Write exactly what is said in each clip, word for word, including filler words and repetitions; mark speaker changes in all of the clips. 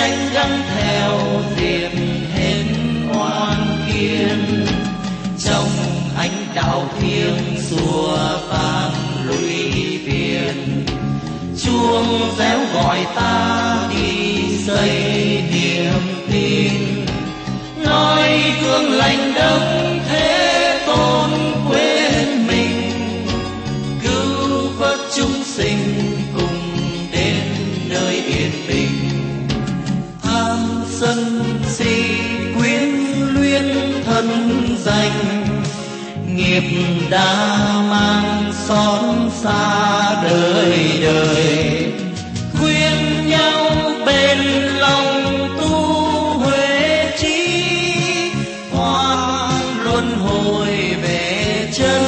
Speaker 1: tranh gắn theo diệt hết oan kiên. Trong ánh đạo thiêng xua tan lũy phiền, chuông réo gọi ta đi xây niềm tin. Nói gương lành đấng Thế Tôn quên mình, cứu vớt chúng sinh cùng đến nơi yên bình. Tham sân si quyến luyến thân danh, nghiệp đã mang xót xa đời đời. Khuyên nhau bên lòng tu huệ trí, hoan luân hồi về chân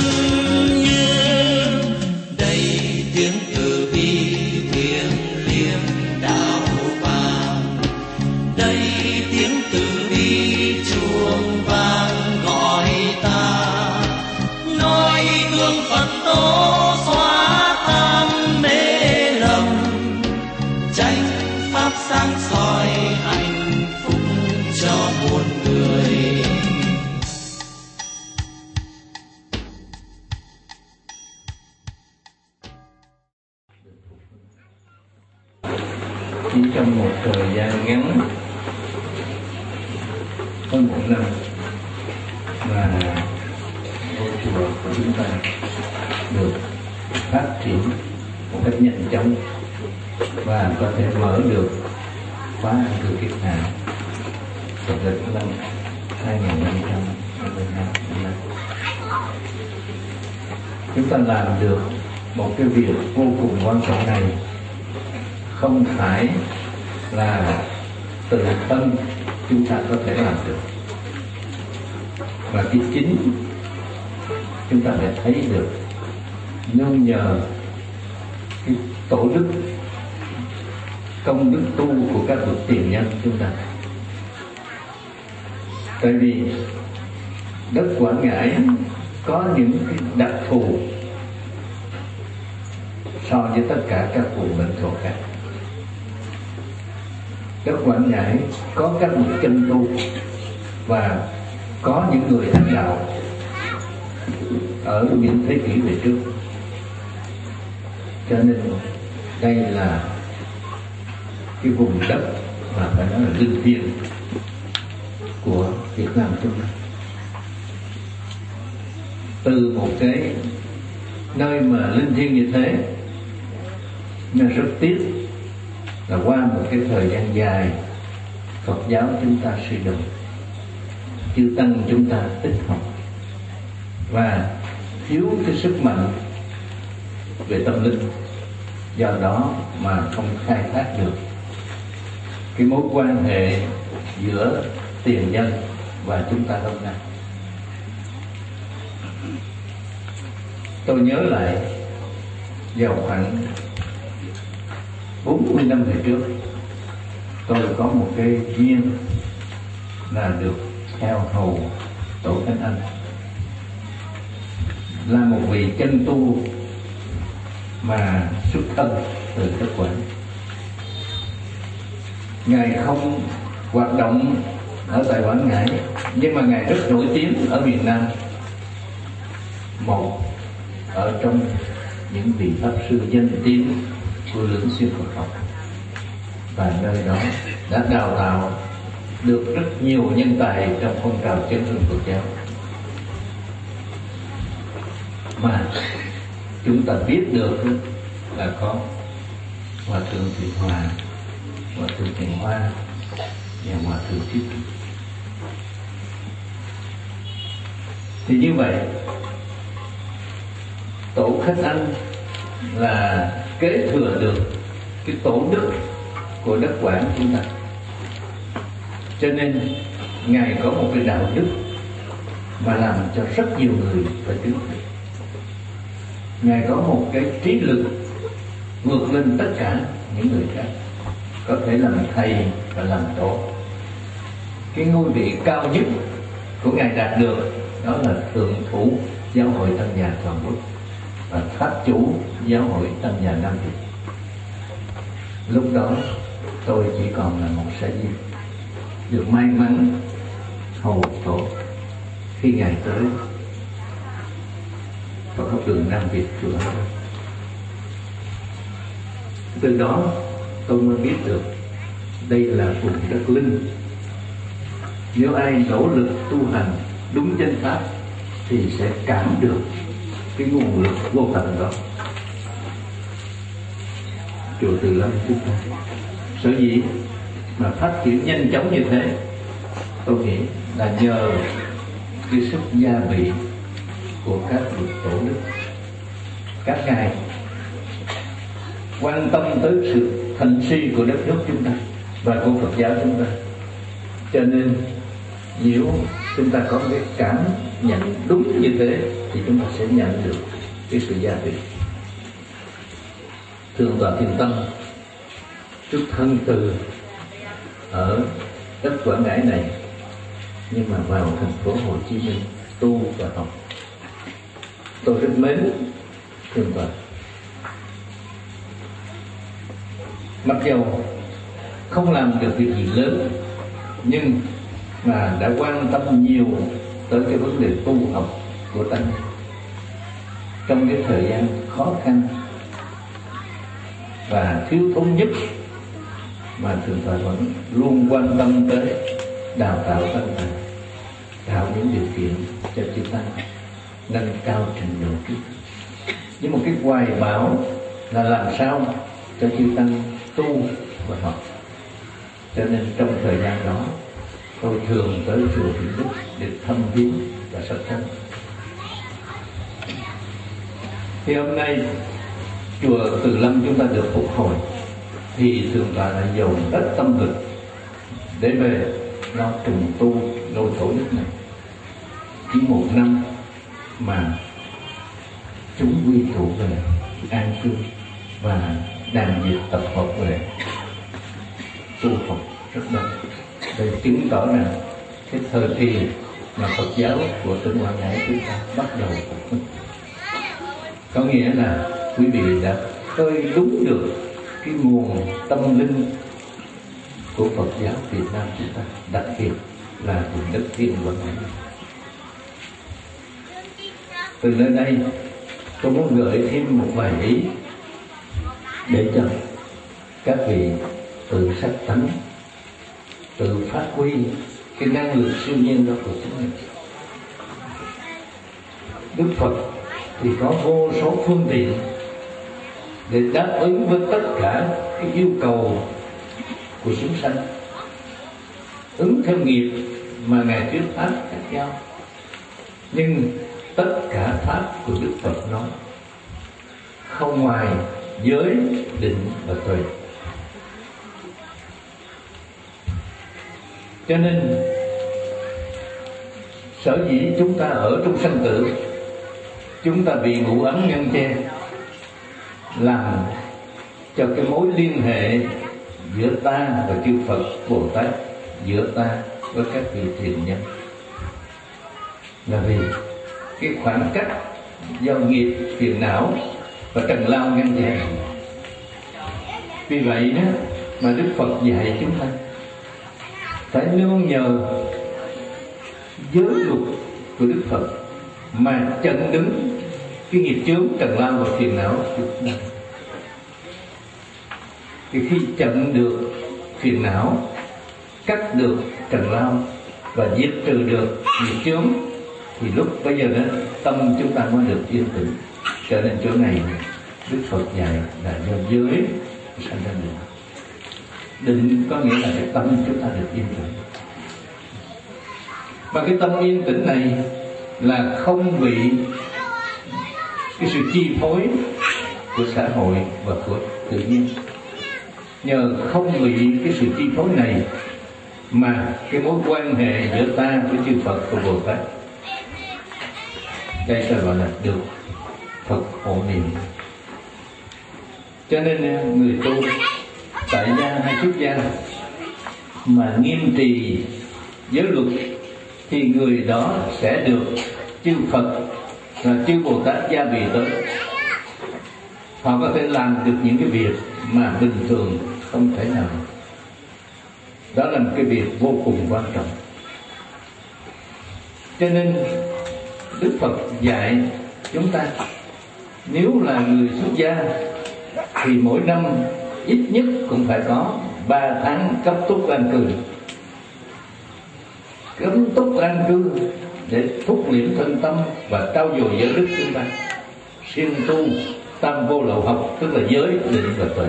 Speaker 1: như. Đầy tiếng từ bi thiêng liêng đạo vàng, đây tiếng từ bi chuông vang gọi ta. Nói gương Phật tổ xóa tan mê lầm, chánh pháp sáng soi hạnh phúc cho muôn người.
Speaker 2: Chỉ trong một thời gian ngắn hơn một năm mà ngôi chùa của chúng ta được phát triển một cách nhanh chóng và có thể mở được khóa An cư kiết hạ vào lịch năm hai nghìn năm trăm hai mươi hai. Chúng ta làm được một cái việc vô cùng quan trọng này không phải là tự thân chúng ta có thể làm được, và cái chính chúng ta phải thấy được nương nhờ cái tổ đức, công đức tu của các bậc tiền nhân chúng ta. Tại vì đất Quảng Ngãi có những cái đặc thù so với tất cả các vùng lãnh thổ khác. Đất Quảng Ngãi có các bậc chân tu và có những người hành đạo ở những thế kỷ về trước, cho nên đây là cái vùng đất mà phải nói là linh thiêng của Việt Nam chúng ta. Từ một cái nơi mà linh thiêng như thế, nhưng rất tiếc là qua một cái thời gian dài Phật giáo chúng ta suy đồi, chư tăng chúng ta ít học và thiếu cái sức mạnh về tâm linh, do đó mà không khai thác được cái mối quan hệ giữa tiền nhân và chúng ta hôm nay. Tôi nhớ lại vào khoảng bốn mươi năm về trước, tôi có một cái duyên là được theo hầu Tổ Khánh Anh, là một vị chân tu mà xuất thân từ đất Quảng. Ngài không hoạt động ở tại Quảng Ngãi, nhưng mà Ngài rất nổi tiếng ở miền Nam, một ở trong những vị pháp sư danh tiếng của lưỡng xuyên Phật học, và nơi đó đã đào tạo được rất nhiều nhân tài trong phong trào chân hương Phật giáo. Mà chúng ta biết được là có Hòa thượng Thiện Hòa, Hòa thượng Thiện Hoa và Hòa thượng Thiết. Thì như vậy, Tổ Khánh Anh là kế thừa được cái tổ đức của đất Quảng chúng ta, cho nên Ngài có một cái đạo đức mà làm cho rất nhiều người phải kính phục. Ngài có một cái trí lực vượt lên tất cả những người khác, có thể làm thầy và làm tổ. Cái ngôi vị cao nhất của Ngài đạt được đó là thượng thủ giáo hội Tân Già toàn quốc và pháp chủ giáo hội Tân Già Nam Việt. Lúc đó tôi chỉ còn là một sa di, được may mắn hầu tổ khi Ngài tới và có đường Nam Việt chùa. Từ đó tôi mới biết được đây là vùng đất linh. Nếu ai nỗ lực tu hành đúng chánh pháp thì sẽ cảm được cái nguồn lực vô tận đó. Chùa Từ Lâm chúng ta sở dĩ mà phát triển nhanh chóng như thế, tôi nghĩ là nhờ cái sức gia bị của các vị tổ đức. Các ngài quan tâm tới sự thành suy của đất nước chúng ta và của Phật giáo chúng ta, cho nên nếu chúng ta có cái cảm nhận đúng như thế thì chúng ta sẽ nhận được cái sự gia vị. Thượng tọa Thiền Tâm xuất thân từ ở đất Quảng Ngãi này, nhưng mà vào thành phố Hồ Chí Minh tu và học. Tôi rất mến Thượng tọa. Mặc dầu không làm được việc gì lớn, nhưng mà đã quan tâm nhiều tới cái vấn đề tu học của tăng trong cái thời gian khó khăn và thiếu thốn nhất, mà Thượng tọa vẫn luôn quan tâm tới đào tạo tăng ni, tạo những điều kiện cho chư tăng nâng cao trình độ kiến thức. Nhưng một cái hoài bão là làm sao cho chư tăng tu và học. Cho nên trong thời gian đó tôi thường tới chùa Thiện Đức để thăm viếng và sắp thân. Thì hôm nay chùa Từ Lâm chúng ta được phục hồi, thì Thượng tọa đã dồn rất tâm lực để về lo trùng tu ngôi tổ đức này. Chỉ một năm mà chúng quy tụ về an cư và đàn dịch tập hợp về tu học rất đông, để chứng tỏ rằng cái thời kỳ mà Phật giáo của tỉnh Quảng Ngãi chúng ta bắt đầu phục hưng. Có nghĩa là quý vị đã khơi đúng được cái nguồn tâm linh của Phật giáo Việt Nam chúng ta, đặc biệt là vùng đất Thiên Quảng Ngãi. Từ nơi đây tôi muốn gửi thêm một vài ý để cho các vị tự sách tánh, tự phát huy cái năng lực siêu nhiên đó của chính mình. Đức Phật thì có vô số phương tiện để đáp ứng với tất cả cái yêu cầu của chúng sanh, ứng theo nghiệp mà Ngài thuyết pháp khác nhau. Nhưng tất cả pháp của Đức Phật nói không ngoài giới, định và tuệ. Cho nên sở dĩ chúng ta ở trong sanh tử, chúng ta bị ngũ ấm ngăn che, làm cho cái mối liên hệ giữa ta và chư Phật Bồ Tát, giữa ta với các vị thiền nhân, là vì cái khoảng cách do nghiệp phiền não và trần lao ngăn che. Vì vậy đó mà Đức Phật dạy chúng ta phải nương nhờ giới luật của Đức Phật mà chặn đứng cái nghiệp chướng trần lao và phiền não của chúng ta. Thì khi chặn được phiền não, cắt được trần lao và diệt trừ được nghiệp chướng, thì lúc bây giờ đó tâm chúng ta mới được yên tĩnh. Cho nên chỗ này Đức Phật dạy là do giới sanh ra định. Định có nghĩa là cái tâm chúng ta được yên tĩnh. Và cái tâm yên tĩnh này là không bị cái sự chi phối của xã hội và của tự nhiên. Nhờ không bị cái sự chi phối này mà cái mối quan hệ giữa ta với chư Phật và Bồ Tát, đây ta gọi là được Phật hộ niệm. Cho nên người tu tại gia hay xuất gia mà nghiêm trì giới luật thì người đó sẽ được chư Phật và chư Bồ Tát gia bị tới. Họ có thể làm được những cái việc mà bình thường không thể nào Đó là một cái việc vô cùng quan trọng. Cho nên Đức Phật dạy chúng ta, nếu là người xuất gia thì mỗi năm ít nhất cũng phải có ba tháng cấp túc an cư. Cấm túc an cư để thúc liễm thân tâm và trau dồi giới đức chúng ta, siêng tu tam vô lậu học, tức là giới, định và tuệ.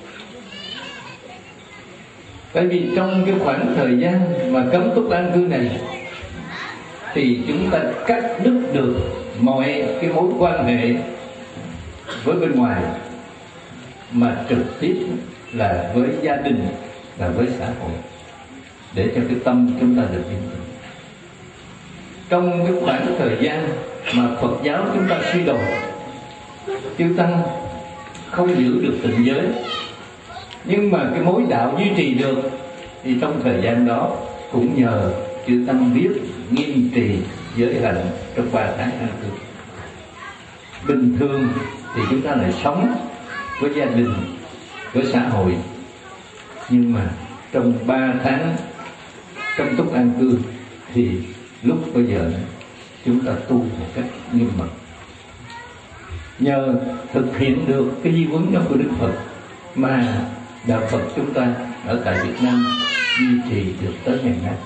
Speaker 2: Tại vì trong cái khoảng thời gian mà cấm túc an cư này thì chúng ta cắt đứt được mọi cái mối quan hệ với bên ngoài, mà trực tiếp là với gia đình và với xã hội, để cho cái tâm chúng ta được yên tĩnh. Trong cái khoảng thời gian mà Phật giáo chúng ta suy đồi, chư tăng không giữ được tịnh giới, nhưng mà cái mối đạo duy trì được, thì trong thời gian đó cũng nhờ chư tăng biết nghiêm trì giới hạnh trong ba tháng an cư. Bình thường thì chúng ta lại sống với gia đình, với xã hội, nhưng mà trong ba tháng cấm túc an cư thì lúc bây giờ chúng ta tu một cách nghiêm mật. Nhờ thực hiện được cái di huấn đó của Đức Phật mà đạo Phật chúng ta ở tại Việt Nam duy trì được tới ngày nay.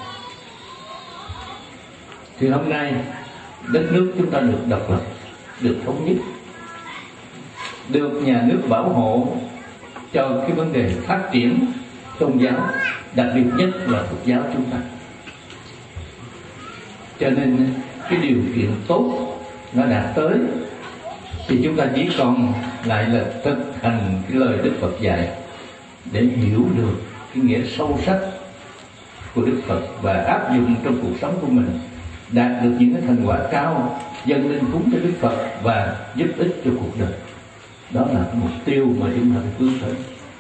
Speaker 2: Thì hôm nay đất nước chúng ta được độc lập, được thống nhất, được nhà nước bảo hộ cho cái vấn đề phát triển tôn giáo, đặc biệt nhất là Phật giáo chúng ta. Cho nên cái điều kiện tốt nó đạt tới thì chúng ta chỉ còn lại là thực hành cái lời Đức Phật dạy để hiểu được cái nghĩa sâu sắc của Đức Phật và áp dụng trong cuộc sống của mình, đạt được những cái thành quả cao, dâng lên cúng cho Đức Phật và giúp ích cho cuộc đời. Đó là cái mục tiêu mà chúng ta phải hướng tới.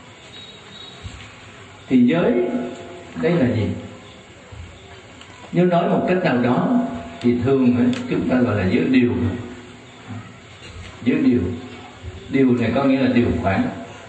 Speaker 2: Thì giới đây là gì? Nếu nói một cách nào đó thì thường chúng ta gọi là giới điều. Giới điều, điều này có nghĩa là điều khoản.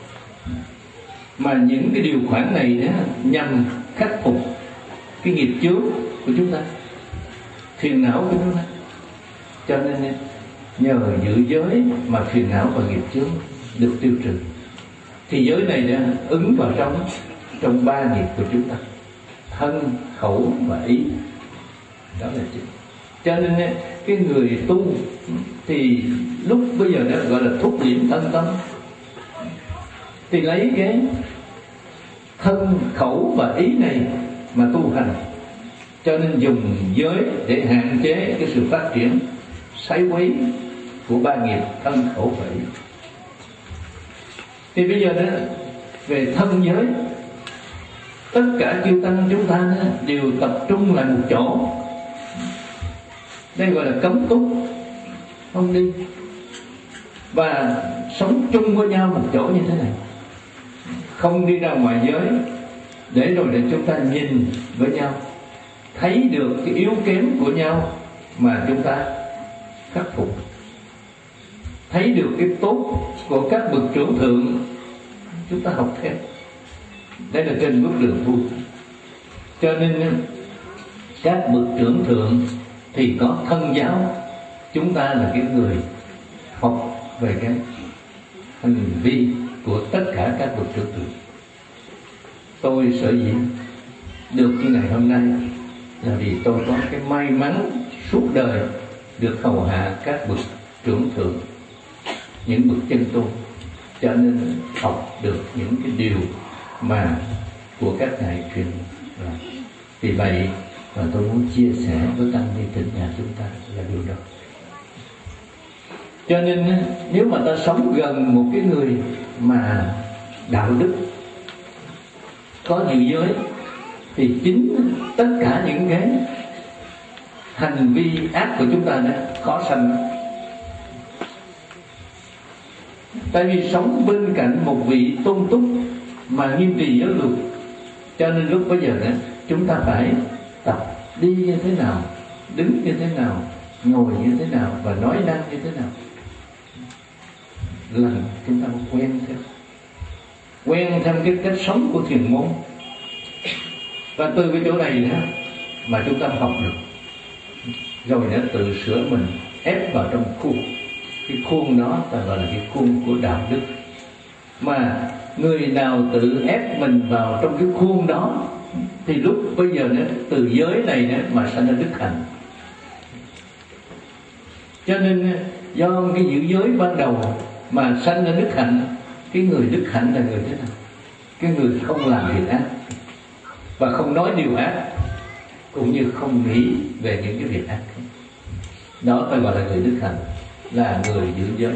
Speaker 2: Mà những cái điều khoản này đó nhằm khắc phục cái nghiệp chướng của chúng ta, phiền não của chúng ta. Cho nên nhờ giữ giới mà phiền não và nghiệp chướng được tiêu trừ. Thì giới này đã ứng vào trong trong ba nghiệp của chúng ta: thân, khẩu và ý. Đó là chính. Cho nên cái người tu thì lúc bây giờ đó gọi là thúc liễm thân tâm, thì lấy cái thân, khẩu và ý này mà tu hành. Cho nên dùng giới để hạn chế cái sự phát triển sái quấy của ba nghiệp thân, khẩu và ý. Thì bây giờ đó về thân giới, tất cả chư tăng chúng ta đều tập trung lại một chỗ. Đây gọi là cấm túc, không đi, và sống chung với nhau một chỗ như thế này, không đi ra ngoài giới, để rồi để chúng ta nhìn với nhau, thấy được cái yếu kém của nhau mà chúng ta khắc phục, thấy được cái tốt của các bậc trưởng thượng, chúng ta học theo. Đây là trên bước đường tu. Cho nên các bậc trưởng thượng thì có thân giáo, chúng ta là cái người học về cái hành vi của tất cả các bậc trưởng thượng. Tôi sở dĩ được như ngày hôm nay là vì tôi có cái may mắn suốt đời được hầu hạ các bậc trưởng thượng, những bậc chân tu, cho nên học được những cái điều mà của các ngài truyền lại. Vì vậy mà tôi muốn chia sẻ với tăng ni tịnh nhà chúng ta là điều đó. Cho nên nếu mà ta sống gần một cái người mà đạo đức, có giữ giới, thì chính tất cả những cái hành vi ác của chúng ta đó khó sanh. Tại vì sống bên cạnh một vị tôn túc mà nghiêm trì giới luật, cho nên lúc bây giờ đó chúng ta phải tập đi như thế nào, đứng như thế nào, ngồi như thế nào và nói năng như thế nào, là chúng ta quen theo quen theo cái cách sống của thiền môn. Và từ cái chỗ này nữa mà chúng ta học được, rồi nó tự sửa mình, ép vào trong khuôn. Cái khuôn đó ta gọi là cái khuôn của đạo đức. Mà người nào tự ép mình vào trong cái khuôn đó thì lúc bây giờ nữa, từ giới này nữa mà sanh ra đức hạnh. Cho nên do cái giữ giới ban đầu mà sanh ra đức hạnh. Cái người đức hạnh là người thế nào? Cái người không làm việc ác và không nói điều ác, cũng như không nghĩ về những cái việc ác. Đó phải gọi là người đức hạnh, là người giữ giới.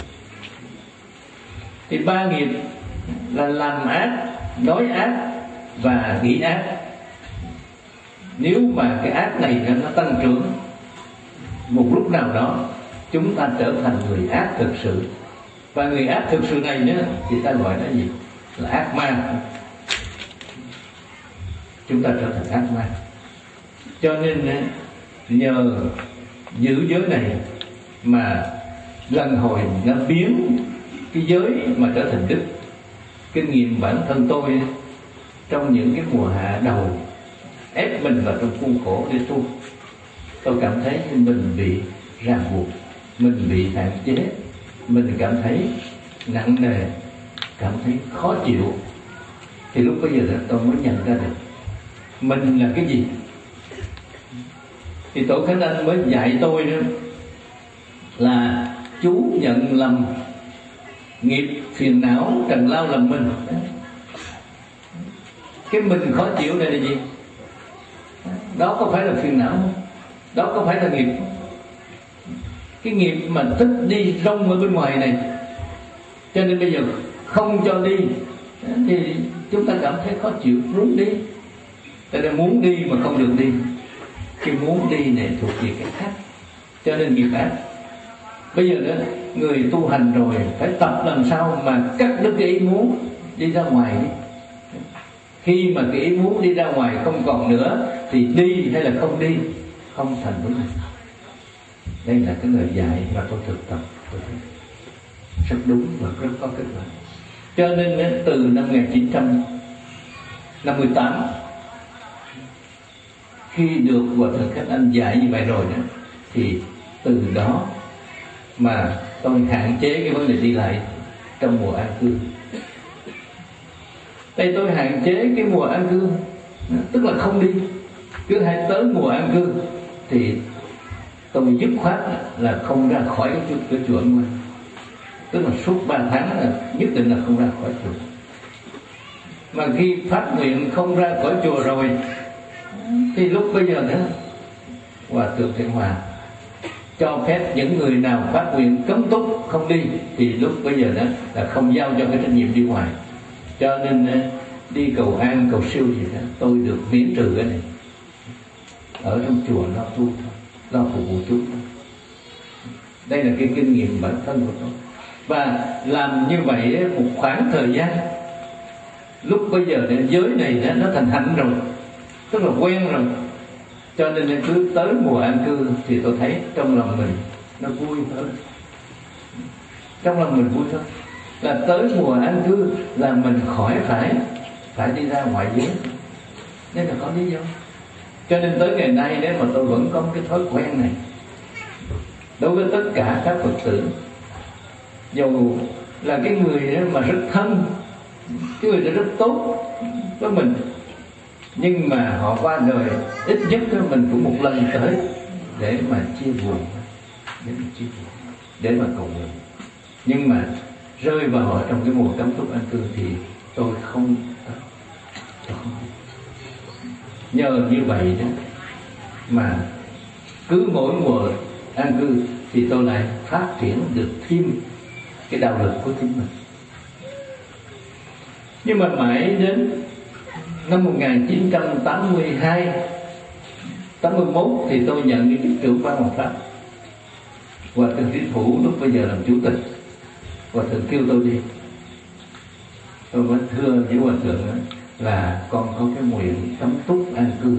Speaker 2: Thì ba nghiệp là làm ác, nói ác và nghĩ ác. Nếu mà cái ác này nó tăng trưởng, một lúc nào đó chúng ta trở thành người ác thực sự. Và người ác thực sự này nữa thì ta gọi nó gì? Là ác ma. Chúng ta trở thành ác ma. Cho nên nhờ giữ giới này mà lần hồi nó biến cái giới mà trở thành đức. Kinh nghiệm bản thân tôi trong những cái mùa hạ đầu ép mình vào trong khuôn khổ để tu, tôi cảm thấy mình bị ràng buộc, mình bị hạn chế, mình cảm thấy nặng nề, cảm thấy khó chịu. Thì lúc bây giờ tôi mới nhận ra được mình là cái gì. Thì Tổ Khánh Anh mới dạy tôi nữa là chú nhận lầm nghiệp phiền não trần lao làm mình. Cái mình khó chịu này là gì? Đó có phải là phiền não không? Đó có phải là nghiệp không? Cái nghiệp mà thích đi rong ở bên ngoài này, cho nên bây giờ không cho đi thì chúng ta cảm thấy khó chịu, muốn đi. Tại nên muốn đi mà không được đi. Khi muốn đi này thuộc về cái khác, cho nên nghiệp ác. Bây giờ nữa, người tu hành rồi phải tập làm sao mà cắt đứt cái ý muốn đi ra ngoài đi. Khi mà cái ý muốn đi ra ngoài không còn nữa thì đi hay là không đi không thành vấn đề. Đây là cái lời dạy mà tôi thực tập, tôi thấy rất đúng và rất có kết quả. Cho nên từ năm một nghìn chín trăm năm mươi tám, khi được Hòa Thượng Khánh Anh dạy như vậy rồi đó, thì từ đó mà tôi hạn chế cái vấn đề đi lại trong mùa an cư. Đây tôi hạn chế cái mùa an cư, tức là không đi. Cứ hay tới mùa an cư thì tôi dứt khoát là không ra khỏi cái chùa, cái chùa ngoài. Tức là suốt ba tháng là nhất định là không ra khỏi chùa. Mà khi phát nguyện không ra khỏi chùa rồi thì lúc bây giờ nữa Hòa Thượng Thiện Hòa cho phép những người nào phát nguyện cấm túc không đi thì lúc bây giờ đó là không giao cho cái trách nhiệm đi ngoài. Cho nên đi cầu an cầu siêu gì đó tôi được miễn trừ cái này. Ở trong chùa lo tu thôi, lo phục vụ chúng thôi. Đây là cái kinh nghiệm bản thân của tôi. Và làm như vậy một khoảng thời gian, lúc bây giờ giới này nó thành hạnh rồi, tức là quen rồi. Cho nên cứ tới mùa an cư thì tôi thấy trong lòng mình nó vui hơn. Trong lòng mình vui hơn. Là tới mùa an cư là mình khỏi phải phải đi ra ngoại giới. Nên là có lý do. Cho nên tới ngày nay nếu mà tôi vẫn có cái thói quen này đối với tất cả các Phật tử, dù là cái người mà rất thân, cái người đó rất tốt với mình, nhưng mà họ qua đời ít nhất mình cũng một lần tới để mà chia buồn, để mà chia buồn, để mà cầu nguyện. Nhưng mà rơi vào ở trong cái mùa cấm túc an cư thì tôi không, tôi không nhờ như vậy đó mà cứ mỗi mùa an cư thì tôi lại phát triển được thêm cái đạo lực của chính mình. Nhưng mà mãi đến năm một nghìn chín trăm tám mươi hai, tám mươi mốt thì tôi nhận cái chức trưởng ban Hoàng Pháp. Hòa Thượng Trí Thủ lúc bây giờ làm chủ tịch. Hòa Thượng kêu tôi đi. Tôi mới thưa với Hòa Thượng là con có cái nguyện cấm túc an cư.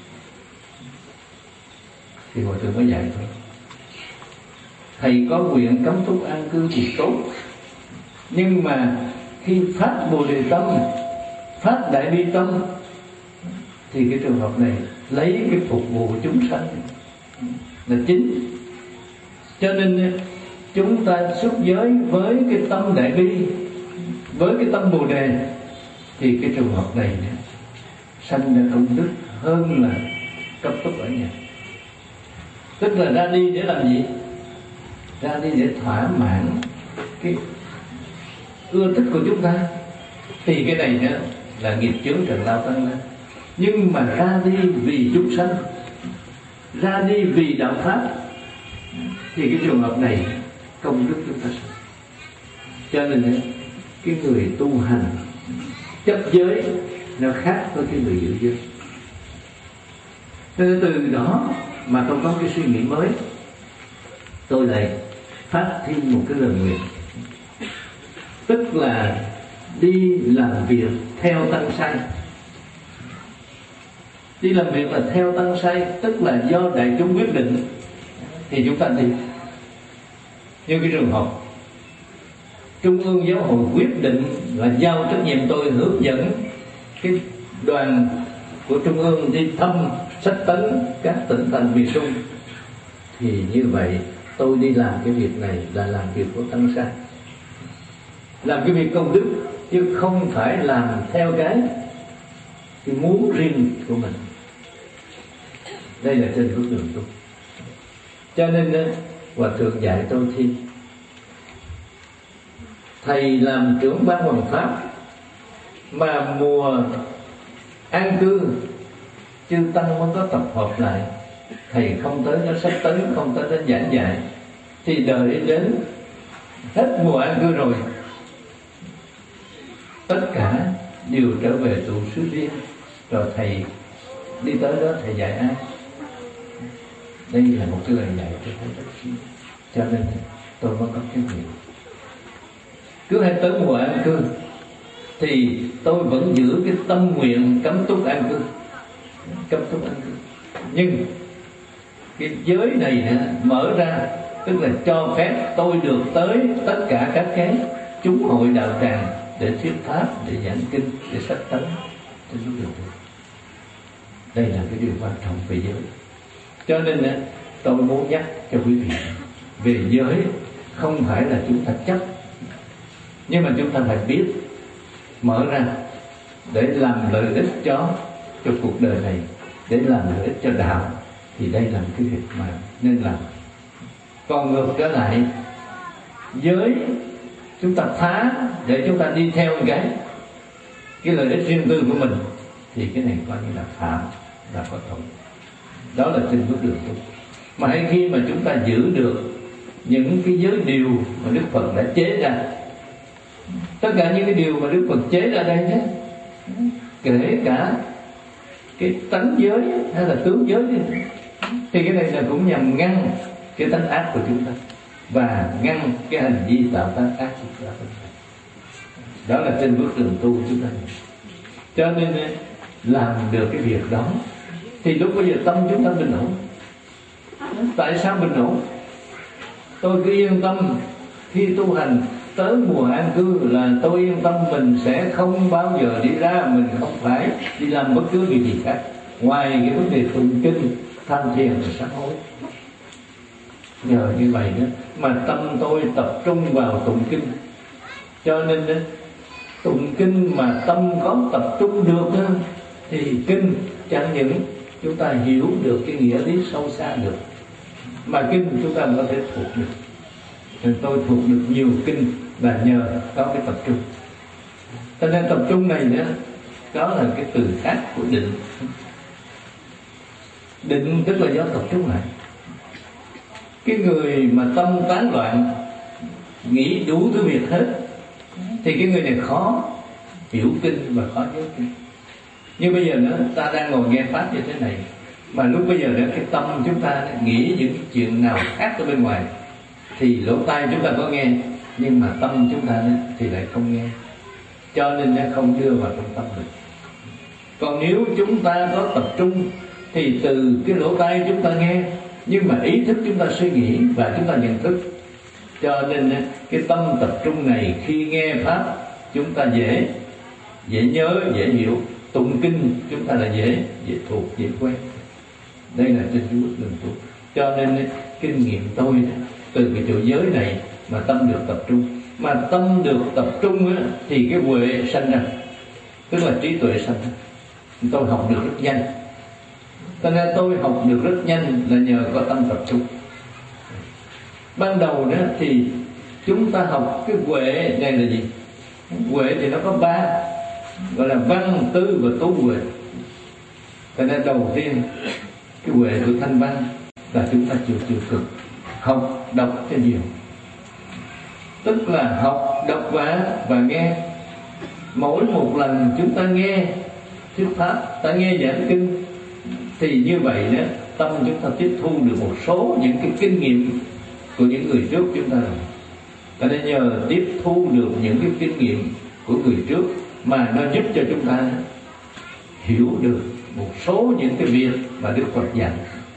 Speaker 2: Thì Hòa Thượng mới dạy tôi, thầy có nguyện cấm túc an cư thì tốt, nhưng mà khi phát Bồ Đề tâm, phát Đại Bi tâm thì cái trường hợp này lấy cái phục vụ chúng sanh là chính. Cho nên chúng ta xuất giới với cái tâm đại bi, với cái tâm bồ đề, thì cái trường hợp này sanh ra công đức hơn là cấp tốc ở nhà. Tức là ra đi để làm gì? Ra đi để thỏa mãn cái ưa thích của chúng ta, thì cái này nữa là nghiệp chướng trần lao tăng lên. Nhưng mà ra đi vì chúng sanh, ra đi vì đạo pháp, thì cái trường hợp này công đức chúng ta sanh. Cho nên cái người tu hành chấp giới nó khác với cái người giữ giới. Nên từ đó mà tôi có cái suy nghĩ mới, tôi lại phát thêm một cái lời nguyện, tức là đi làm việc theo tăng sai. Đi làm việc là theo tăng sai, tức là do đại chúng quyết định thì chúng ta đi. Như cái trường hợp Trung ương Giáo hội quyết định là giao trách nhiệm tôi hướng dẫn cái đoàn của Trung ương đi thăm sách tấn các tỉnh thành miền Trung, thì như vậy tôi đi làm cái việc này là làm việc của tăng sai, làm cái việc công đức, chứ không phải làm theo cái, cái muốn riêng của mình. Đây là trên bước đường tu. Cho nên Hòa thượng dạy tôi thêm, thầy làm trưởng ban hoàng pháp mà mùa an cư chư tăng mới có tập hợp lại, thầy không tới nó sách tấn, không tới đến giảng dạy, thì đợi đến hết mùa an cư rồi tất cả đều trở về tụ xứ riêng, rồi thầy đi tới đó thầy dạy ai? Đây là một cái lời dạy tôi thấy rất xin. Cho nên tôi mới có cái nguyện, cứ hay tới mùa an cư thì tôi vẫn giữ cái tâm nguyện cấm túc an cư, cấm túc an cư. Nhưng cái giới này mở ra, tức là cho phép tôi được tới tất cả các cái chúng hội đạo tràng để thuyết pháp, để giảng kinh, để sách tấn trên lúc đường tu. Đây là cái điều quan trọng về giới. Cho nên tôi muốn nhắc cho quý vị về giới không phải là chúng ta chấp, nhưng mà chúng ta phải biết mở ra để làm lợi ích cho cho cuộc đời này, để làm lợi ích cho đạo, thì đây là một cái việc mà nên làm. Còn ngược trở lại, giới chúng ta phá để chúng ta đi theo cái cái lợi ích riêng tư của mình, thì cái này coi như là phạm, là có tội. Đó là trên bước đường tu. Mà hay khi mà chúng ta giữ được những cái giới điều mà Đức Phật đã chế ra, tất cả những cái điều mà Đức Phật chế ra đây nhé, kể cả cái tánh giới hay là tướng giới đi, thì cái này là cũng nhằm ngăn cái tánh ác của chúng ta và ngăn cái hành vi tạo tác ác của chúng ta. Đó là trên bước đường tu của chúng ta. Cho nên làm được cái việc đó thì lúc bây giờ tâm chúng ta bình ổn. Tại sao bình ổn? Tôi cứ yên tâm khi tu hành tới mùa an cư là tôi yên tâm mình sẽ không bao giờ đi ra, mình không phải đi làm bất cứ việc gì khác ngoài cái vấn đề tụng kinh, tham thiền và sám hối. Nhờ như vậy đó mà tâm tôi tập trung vào tụng kinh. Cho nên đó, tụng kinh mà tâm có tập trung được đó, thì kinh chẳng những chúng ta hiểu được cái nghĩa lý sâu xa được, mà kinh chúng ta có thể thuộc được. Thì tôi thuộc được nhiều kinh là nhờ có cái tập trung. Cho nên tập trung này nữa, đó là cái từ khác của định. Định tức là do tập trung lại. Cái người mà tâm tán loạn, nghĩ đủ thứ việc hết, thì cái người này khó hiểu kinh và khó nhớ kinh. Nhưng bây giờ nữa ta đang ngồi nghe pháp như thế này, mà lúc bây giờ nữa cái tâm chúng ta nghĩ những cái chuyện nào khác ở bên ngoài, thì lỗ tai chúng ta có nghe, nhưng mà tâm chúng ta thì lại không nghe, cho nên nó không đưa vào trong tâm được. Còn nếu chúng ta có tập trung thì từ cái lỗ tai chúng ta nghe, nhưng mà ý thức chúng ta suy nghĩ và chúng ta nhận thức. Cho nên cái tâm tập trung này khi nghe pháp chúng ta dễ dễ nhớ, dễ hiểu, tụng kinh chúng ta là dễ dễ thuộc, dễ quen. Đây là trên cái bước đường tu. Cho nên kinh nghiệm tôi từ cái chỗ giới này mà tâm được tập trung, mà tâm được tập trung á, thì cái huệ sanh ra, tức là trí tuệ sanh ra. Tôi học được rất nhanh. Cho nên tôi học được rất nhanh là nhờ có tâm tập trung. Ban đầu đó thì chúng ta học cái huệ này là gì? Huệ thì nó có ba, gọi là văn, tư và tú huệ. Cho nên đầu tiên cái huệ của thanh văn là chúng ta chưa chưa cực, học đọc cho nhiều, tức là học đọc và và nghe. Mỗi một lần chúng ta nghe thuyết pháp, ta nghe giảng kinh, thì như vậy đó tâm chúng ta tiếp thu được một số những cái kinh nghiệm của những người trước chúng ta. Cho nên nhờ tiếp thu được những cái kinh nghiệm của người trước mà nó giúp cho chúng ta hiểu được một số những cái việc mà Đức Phật dạy.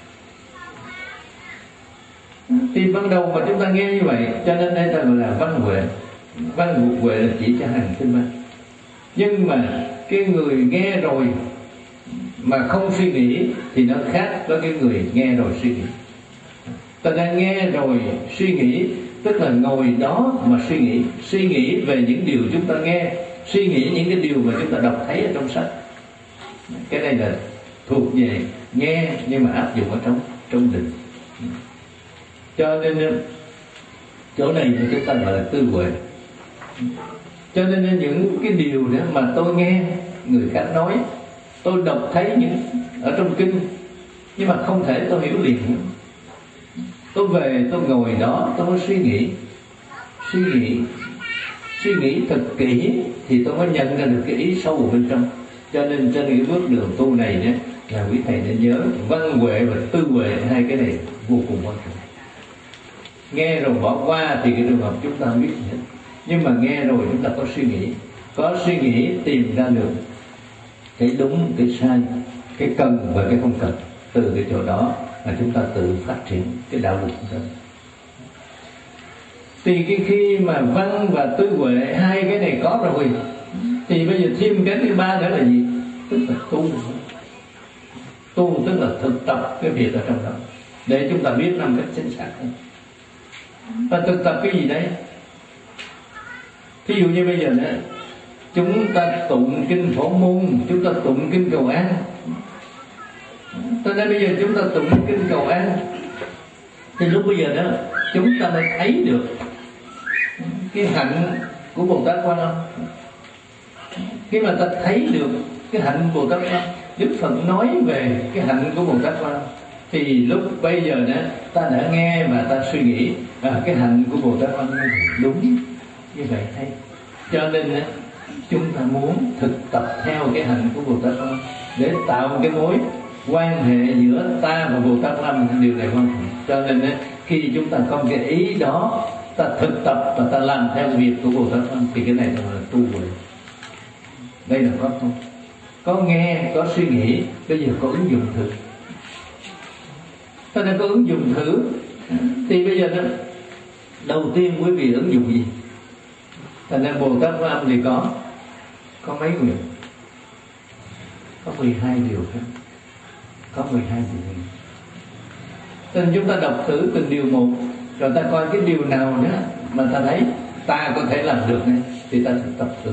Speaker 2: Thì ban đầu mà chúng ta nghe như vậy, cho nên đây ta gọi là văn huệ. Văn huệ là chỉ cho hành tinh văn. Nhưng mà cái người nghe rồi mà không suy nghĩ thì nó khác với cái người nghe rồi suy nghĩ. Ta đang nghe rồi suy nghĩ, tức là ngồi đó mà suy nghĩ, suy nghĩ về những điều chúng ta nghe, suy nghĩ những cái điều mà chúng ta đọc thấy ở trong sách. Cái này là thuộc về nghe nhưng mà áp dụng ở trong trong định. Cho nên chỗ này thì chúng ta gọi là tư huệ. Cho nên những cái điều đó mà tôi nghe người khác nói, tôi đọc thấy những ở trong kinh, nhưng mà không thể tôi hiểu liền. Tôi về tôi ngồi đó tôi mới suy nghĩ, suy nghĩ, suy nghĩ thật kỹ thì tôi mới nhận ra được cái ý sâu ở bên trong. Cho nên trên cái bước đường tu này đó, là quý thầy nên nhớ văn huệ và tư huệ, hai cái này vô cùng quan trọng. Nghe rồi bỏ qua thì cái trường hợp chúng ta không biết gì hết. Nhưng mà nghe rồi chúng ta có suy nghĩ, có suy nghĩ tìm ra được cái đúng, cái sai, cái cần và cái không cần. Từ cái chỗ đó là chúng ta tự phát triển cái đạo đức của mình. Thì cái khi mà văn và tư huệ hai cái này có rồi thì bây giờ thêm cái thứ ba nữa là gì? Tức là tu. Tu tức là thực tập cái việc ở trong đó để chúng ta biết năm cách chính xác hơn. Và thực tập cái gì đấy? Ví dụ như bây giờ nữa, chúng ta tụng kinh Phổ Môn, chúng ta tụng kinh Cầu An. Cho nên bây giờ chúng ta tụng kinh Cầu An, thì lúc bây giờ đó chúng ta mới thấy được cái hạnh của Bồ Tát Quan Âm. Khi mà ta thấy được cái hạnh Bồ Tát Quan Âm, Đức Phật nói về cái hạnh của Bồ Tát Quan Âm, thì lúc bây giờ đó ta đã nghe và ta suy nghĩ à, cái hạnh của Bồ Tát Quan Âm đúng như vậy hay. Cho nên chúng ta muốn thực tập theo cái hạnh của Bồ Tát Quan Âm để tạo cái mối quan hệ giữa ta và Bồ Tát Quan Âm, điều này quan trọng. Cho nên khi chúng ta có cái ý đó, ta thực tập và ta làm theo việc của Bồ Tát Quan Âm, thì cái này là tu huệ. Đây là có không? Có nghe, có suy nghĩ, bây giờ có ứng dụng thử. Cho nên có ứng dụng thử thì bây giờ đó, đầu tiên quý vị ứng dụng gì? Cho nên Bồ Tát Quan Âm thì có có mấy nguyện? Có mười hai điều hết. Có mười hai điều. Cho nên chúng ta đọc thử từng điều một, rồi ta coi cái điều nào nữa mà ta thấy ta có thể làm được này, thì ta thực tập thử.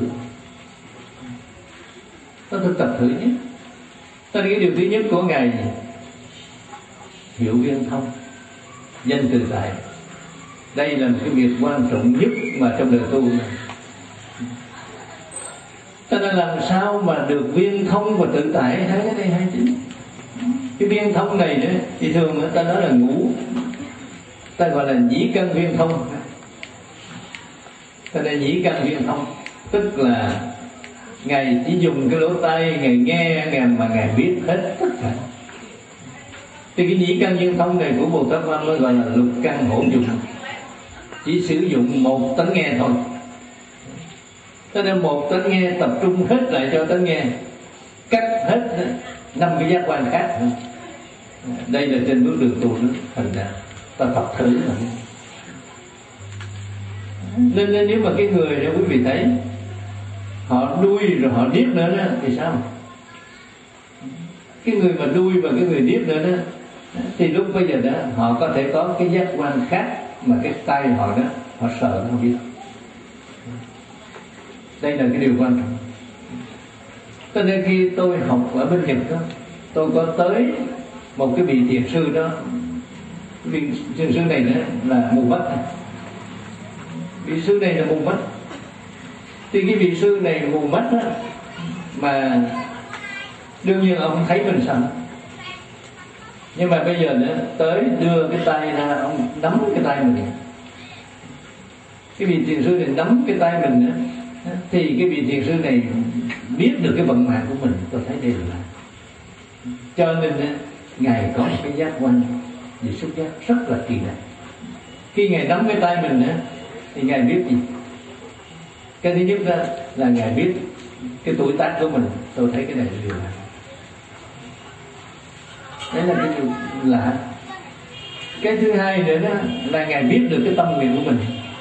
Speaker 2: Ta thực tập thử nhé. Cho nên cái điều thứ nhất của Ngài gì? Hiểu viên thông, danh từ tại. Đây là một cái việc quan trọng nhất mà trong đời tu này. Cho nên làm sao mà được viên thông và tự tại, hai cái này hai chính. Cái viên thông này nữa, thì thường người ta nói là ngũ, ta gọi là nhĩ căn viên thông. Cho nên nhĩ căn viên thông tức là Ngài chỉ dùng cái lỗ tai, Ngài nghe, Ngài mà Ngài biết hết tất cả. Thì cái nhĩ căn viên thông này của Bồ Tát Quan mới gọi là lục căn hỗn dụng, chỉ sử dụng một tánh nghe thôi. Cho nên một tánh nghe tập trung hết lại cho tánh nghe, cắt hết năm cái giác quan khác. Đây là trên bước đường tu đó, thành ra ta tập thử rồi. Nên, nên nếu mà cái người đó quý vị thấy họ đuôi rồi họ điếc nữa đó, thì sao? cái người mà đuôi và cái người điếc nữa đó, thì lúc bây giờ đó họ có thể có cái giác quan khác mà cái tay họ đó họ sợ nó không biết. Đây là cái điều quan trọng. Cho nên khi tôi học ở bên Nhật đó, tôi có tới một cái vị thiền sư đó. Vị thiền sư này nữa là mù mắt. Vị sư này là mù mắt. Thì cái vị sư này mù mắt đó, mà đương nhiên ông thấy mình sợ. Nhưng mà bây giờ nữa tới đưa cái tay ra, ông nắm cái tay mình. Cái vị thiền sư này nắm cái tay mình nữa, thì cái vị thiền sư này biết được cái vận mạng của mình. Tôi thấy đây là cho nên ngài có một cái giác quan về xúc giác rất là kỳ lạ. Khi ngài nắm cái tay mình nữa, thì ngài biết gì? Cái thứ nhất đó là ngài biết cái tuổi tác của mình. Tôi thấy cái này là điều lạ. Đấy là cái điều lạ. Cái thứ hai nữa đó là ngài biết được cái tâm nguyện của mình.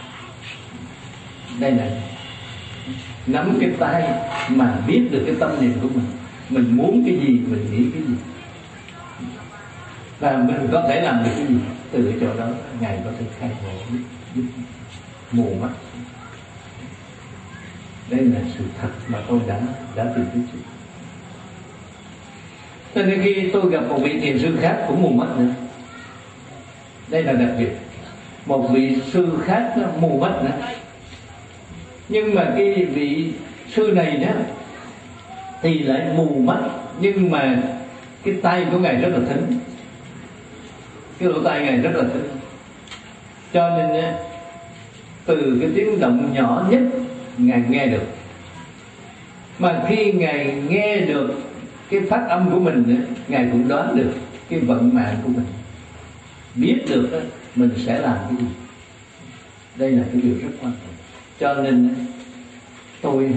Speaker 2: Đây là nắm cái tay mà biết được cái tâm niệm của mình. Mình muốn cái gì, mình nghĩ cái gì, và mình có thể làm được cái gì. Từ cái chỗ đó ngài có thể khai ngộ mù mắt. Đây là sự thật mà tôi đã đã tìm thấy trước. Cho nên khi tôi gặp một vị thiền sư khác cũng mù mắt nữa, đây là đặc biệt. Một vị sư khác đó, mù mắt nữa. Nhưng mà cái vị sư này đó thì lại mù mắt, nhưng mà cái tay của ngài rất là thính, cái lỗ tai ngài rất là thính. Cho nên từ cái tiếng động nhỏ nhất ngài nghe được. Mà khi ngài nghe được cái phát âm của mình, ngài cũng đoán được cái vận mạng của mình, biết được đó, mình sẽ làm cái gì. Đây là cái điều rất quan trọng. Cho nên tôi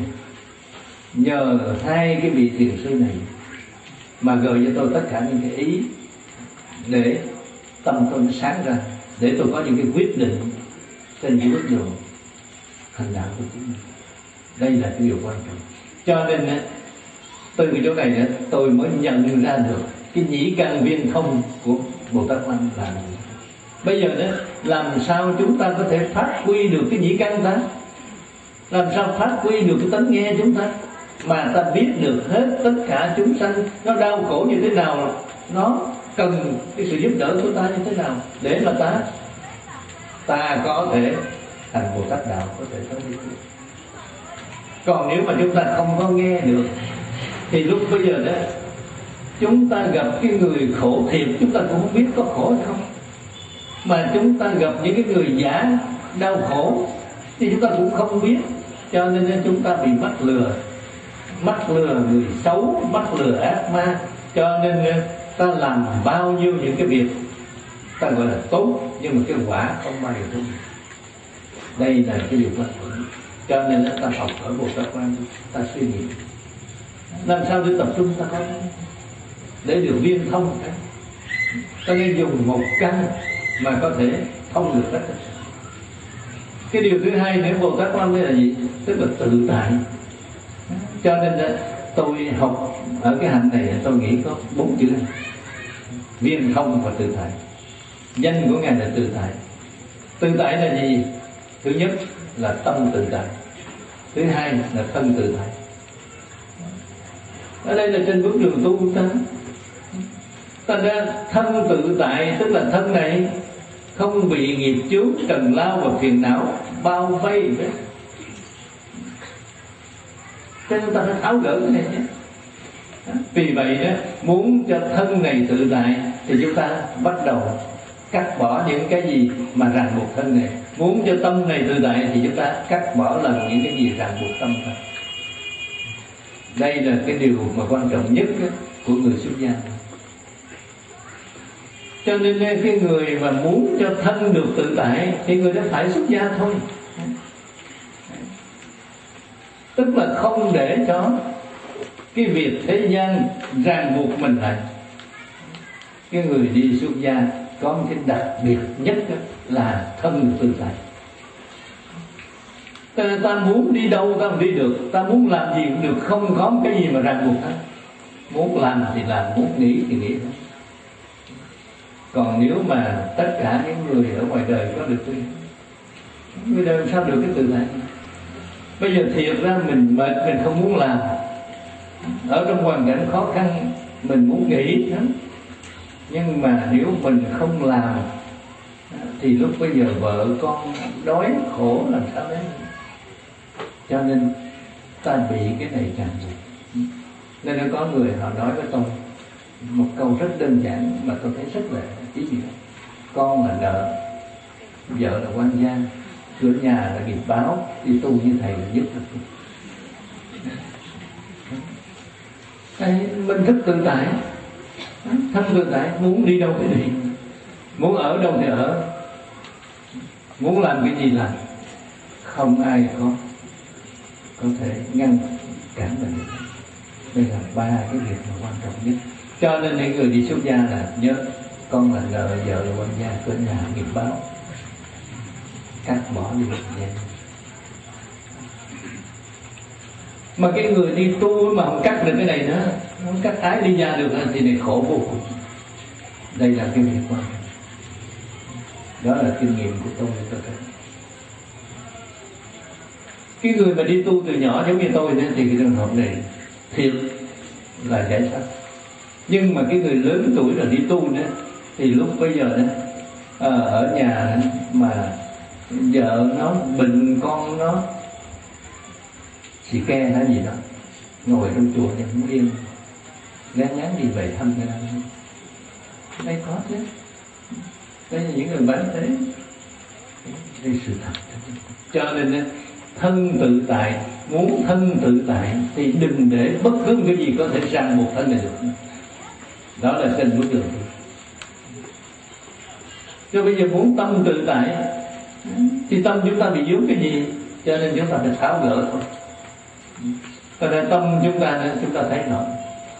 Speaker 2: nhờ hai cái vị thiền sư này mà gợi cho tôi tất cả những cái ý để tâm tôi nó sáng ra, để tôi có những cái quyết định trên cái bước đường hành đạo của chính mình. Đây là cái điều quan trọng. Cho nên từ cái chỗ này nữa, tôi mới nhận ra được cái nhĩ căn viên thông của Bồ Tát Quan là gì. Bây giờ nữa, làm sao chúng ta có thể phát huy được cái nhĩ căn ta? Làm sao phát huy được cái tánh nghe chúng ta? Mà ta biết được hết tất cả chúng sanh nó đau khổ như thế nào, nó cần cái sự giúp đỡ của ta như thế nào, để mà ta ta có thể thành Bồ Tát đạo, có thể tới đi. Còn nếu mà chúng ta không có nghe được thì lúc bây giờ đó chúng ta gặp cái người khổ thiệt, chúng ta cũng không biết có khổ hay không. Mà chúng ta gặp những cái người giả đau khổ thì chúng ta cũng không biết. Cho nên chúng ta bị mắc lừa, mắc lừa người xấu, mắc lừa ác ma. Cho nên ta làm bao nhiêu những cái việc ta gọi là tốt, nhưng mà cái quả không bao giờ tốt. Đây là cái điều quan trọng. Cho nên ta học ở Bồ Tát Quan, ta suy nghĩ làm sao để tập trung ta có để được viên thông. Ta nên dùng một căn mà có thể thông được tất cả. Cái điều thứ hai nữa Bồ Tát Quan đây là gì? Tức là tự tại. Cho nên tôi học ở cái hạnh này tôi nghĩ có bốn chữ này: viên thông và tự tại. Danh của ngài là tự tại. Tự tại là gì? Thứ nhất là tâm tự tại, thứ hai là thân tự tại. Ở đây là trên bước đường tu ta. Thành ra thân tự tại tức là thân này không bị nghiệp chướng, trần lao và phiền não bao vây đấy. Cho nên ta phải tháo gỡ cái này nhé. Vì vậy đó, muốn cho thân này tự tại thì chúng ta bắt đầu cắt bỏ những cái gì mà ràng buộc thân này. Muốn cho tâm này tự tại thì chúng ta cắt bỏ lần những cái gì ràng buộc tâm ta. Đây là cái điều mà quan trọng nhất của người xuất gia. Cho nên cái người mà muốn cho thân được tự tại thì người đó phải xuất gia thôi. Tức là không để cho cái việc thế gian ràng buộc mình lại. Cái người đi xuất gia có một cái đặc biệt nhất là thân được tự tại. Cho nên ta muốn đi đâu ta cũng đi được, ta muốn làm gì cũng được, không có một cái gì mà ràng buộc ta. muốn làm thì làm, muốn nghỉ thì nghỉ thôi. Còn nếu mà tất cả những người ở ngoài đời có được cái người đời sao được cái tự tại? Bây giờ thiệt ra mình mệt, mình không muốn làm, ở trong hoàn cảnh khó khăn mình muốn nghỉ lắm, nhưng mà nếu mình không làm thì lúc bây giờ vợ con đói khổ làm sao đấy. Cho nên ta bị cái này càng nhiều. Nên nó có người họ nói với tôi một câu rất đơn giản mà tôi thấy rất là ý nghĩa. Con là nợ, vợ là quan gia, cửa nhà là nghiệp báo, đi tu như thầy là nhất thật. Mình thức tự tại, thân tự tại, muốn đi đâu thì đi, muốn ở đâu thì ở, muốn làm cái gì làm, không ai có có thể ngăn cản mình. Đây là ba cái việc mà quan trọng nhất. Cho nên những người đi xuất gia là nhớ, con là nợ, vợ là quan gia, cửa nhà nghiệp báo, cắt bỏ đi vậy. Mà cái người đi tu mà không cắt được cái này nữa, không cắt ái đi gia được thì này khổ vô cùng. Đây là cái việc quan trọng. Đó là kinh nghiệm của tôi tôi thấy. Cái người mà đi tu từ nhỏ giống như tôi thì cái trường hợp này thiệt là giải thoát. Nhưng mà cái người lớn tuổi rồi đi tu nữa thì lúc bây giờ đó, à, ở nhà mà vợ nó bệnh, con nó xì ke hay gì đó, ngồi trong chùa thì không yên, ngán ngán đi về thăm cái anh. Đây có chứ, đây là những người bán thế, đây sự thật. Cho nên thân tự tại, muốn thân tự tại thì đừng để bất cứ cái gì có thể ràng buộc thân này được. Đó là trên bước đường. Cho bây giờ muốn tâm tự tại thì tâm chúng ta bị vướng cái gì, cho nên chúng ta phải tháo gỡ thôi. Cho nên tâm chúng ta chúng ta thấy rõ.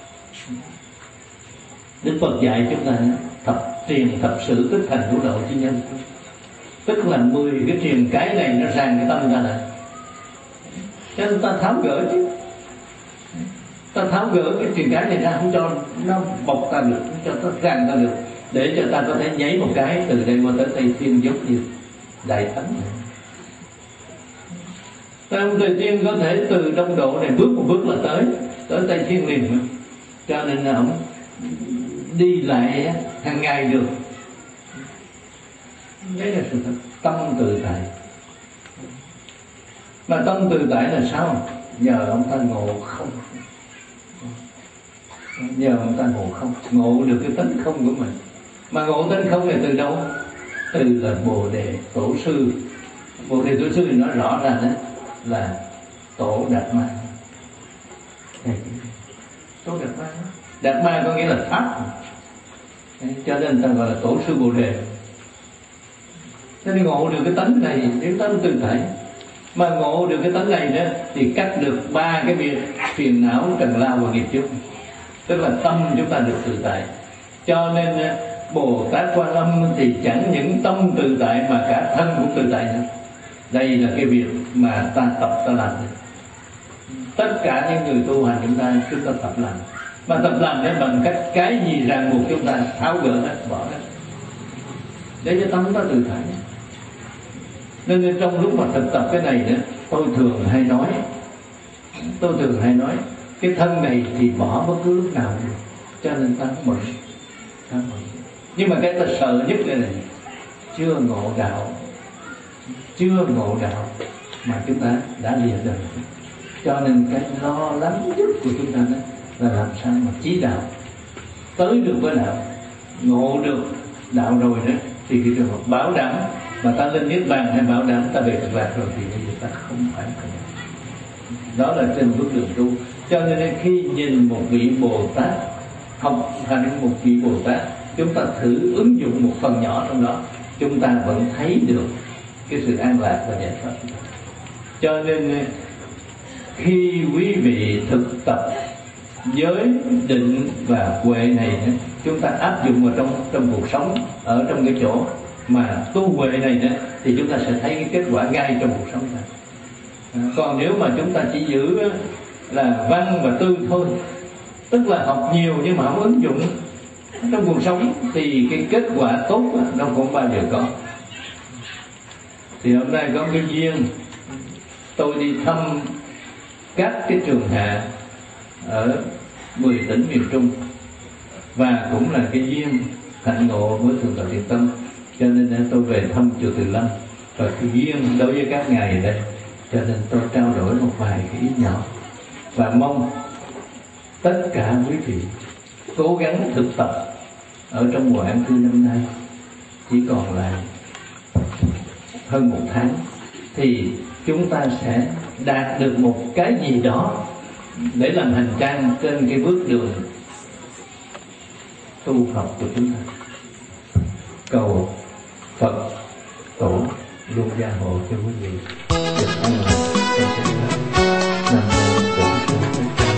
Speaker 2: Đức Phật dạy chúng ta thập triền thập sự tức thành hữu độ chi nhân, tức là mười cái triền cái này nó ràng cái tâm ra lại. Cho nên ta tháo gỡ chứ, ta tháo gỡ cái triền cái này ra, không cho nó bọc ta được, không cho nó ràng ta được, để cho ta có thể nhảy một cái từ đây qua tới Tây Thiên giống như Đại Thánh. Tam Tây Thiên có thể từ Đông Độ này bước một bước là tới tới Tây Thiên liền. Cho nên là ông đi lại hàng ngày được. Đấy là sự thật. Tâm tự tại. Mà tâm tự tại là sao? Nhờ ông ta ngộ không. Nhờ ông ta ngộ không, ngộ được cái tánh không của mình. Mà ngộ tánh không này từ đâu? Từ là Bồ Đề Tổ Sư. Bồ Đề Tổ Sư thì nói rõ ràng đó là Tổ Đạt Ma. Tổ Đạt Ma, Đạt Ma có nghĩa là Pháp. Cho nên ta gọi là Tổ Sư Bồ Đề. Cho nên ngộ được cái tánh này, cái tánh tự tại. Mà ngộ được cái tánh này đó thì cắt được ba cái việc phiền não, trần lao và nghiệp chướng. Tức là tâm chúng ta được tự tại. Cho nên Bồ Tát Quan Âm thì chẳng những tâm tự tại mà cả thân cũng tự tại nữa. Đây là cái việc mà ta tập ta làm. Tất cả những người tu hành chúng ta chúng ta tập làm. Mà tập làm để bằng cách cái gì ràng buộc chúng ta tháo gỡ hết, bỏ hết, để cho tâm chúng ta tự tại. Nên trong lúc mà thực tập cái này nữa, tôi thường hay nói, tôi thường hay nói cái thân này thì bỏ bất cứ lúc nào được. Cho nên ta không mừng, ta mừng. Nhưng mà cái ta sợ nhất đây là chưa ngộ đạo, chưa ngộ đạo mà chúng ta đã lìa đời. Cho nên cái lo lắng nhất của chúng ta đó là làm sao mà chí đạo, tới được với đạo, ngộ được đạo rồi đó thì cái trường hợp bảo đảm mà ta lên niết bàn hay bảo đảm ta về cực lạc rồi thì bây giờ ta không phải cần. Đó là trên bước đường tu. Cho nên khi nhìn một vị Bồ Tát, học hành một vị Bồ Tát, chúng ta thử ứng dụng một phần nhỏ trong đó, chúng ta vẫn thấy được cái sự an lạc và giải thoát. Cho nên khi quý vị thực tập giới định và huệ này, chúng ta áp dụng vào trong trong cuộc sống, ở trong cái chỗ mà tu huệ này nữa, thì chúng ta sẽ thấy cái kết quả ngay trong cuộc sống này. À, còn nếu mà chúng ta chỉ giữ là văn và tư thôi tức là học nhiều nhưng mà không ứng dụng trong cuộc sống thì cái kết quả tốt nó không bao giờ có. Thì hôm nay có cái duyên tôi đi thăm các cái trường hạ ở mười tỉnh miền Trung, và cũng là cái duyên hạnh ngộ với Thượng tọa Thiện Tâm, cho nên tôi về thăm chùa Từ Lâm, và cái duyên đối với các ngài ở đây, cho nên tôi trao đổi một vài cái ý nhỏ, và mong tất cả quý vị cố gắng thực tập ở trong mùa an cư năm nay. Chỉ còn là hơn một tháng thì chúng ta sẽ đạt được một cái gì đó để làm hành trang trên cái bước đường tu học của chúng ta. Cầu Phật Tổ luôn gia hộ cho quý vị được an lành trong cuộc đời. Nam mô Bổn Sư Thích Ca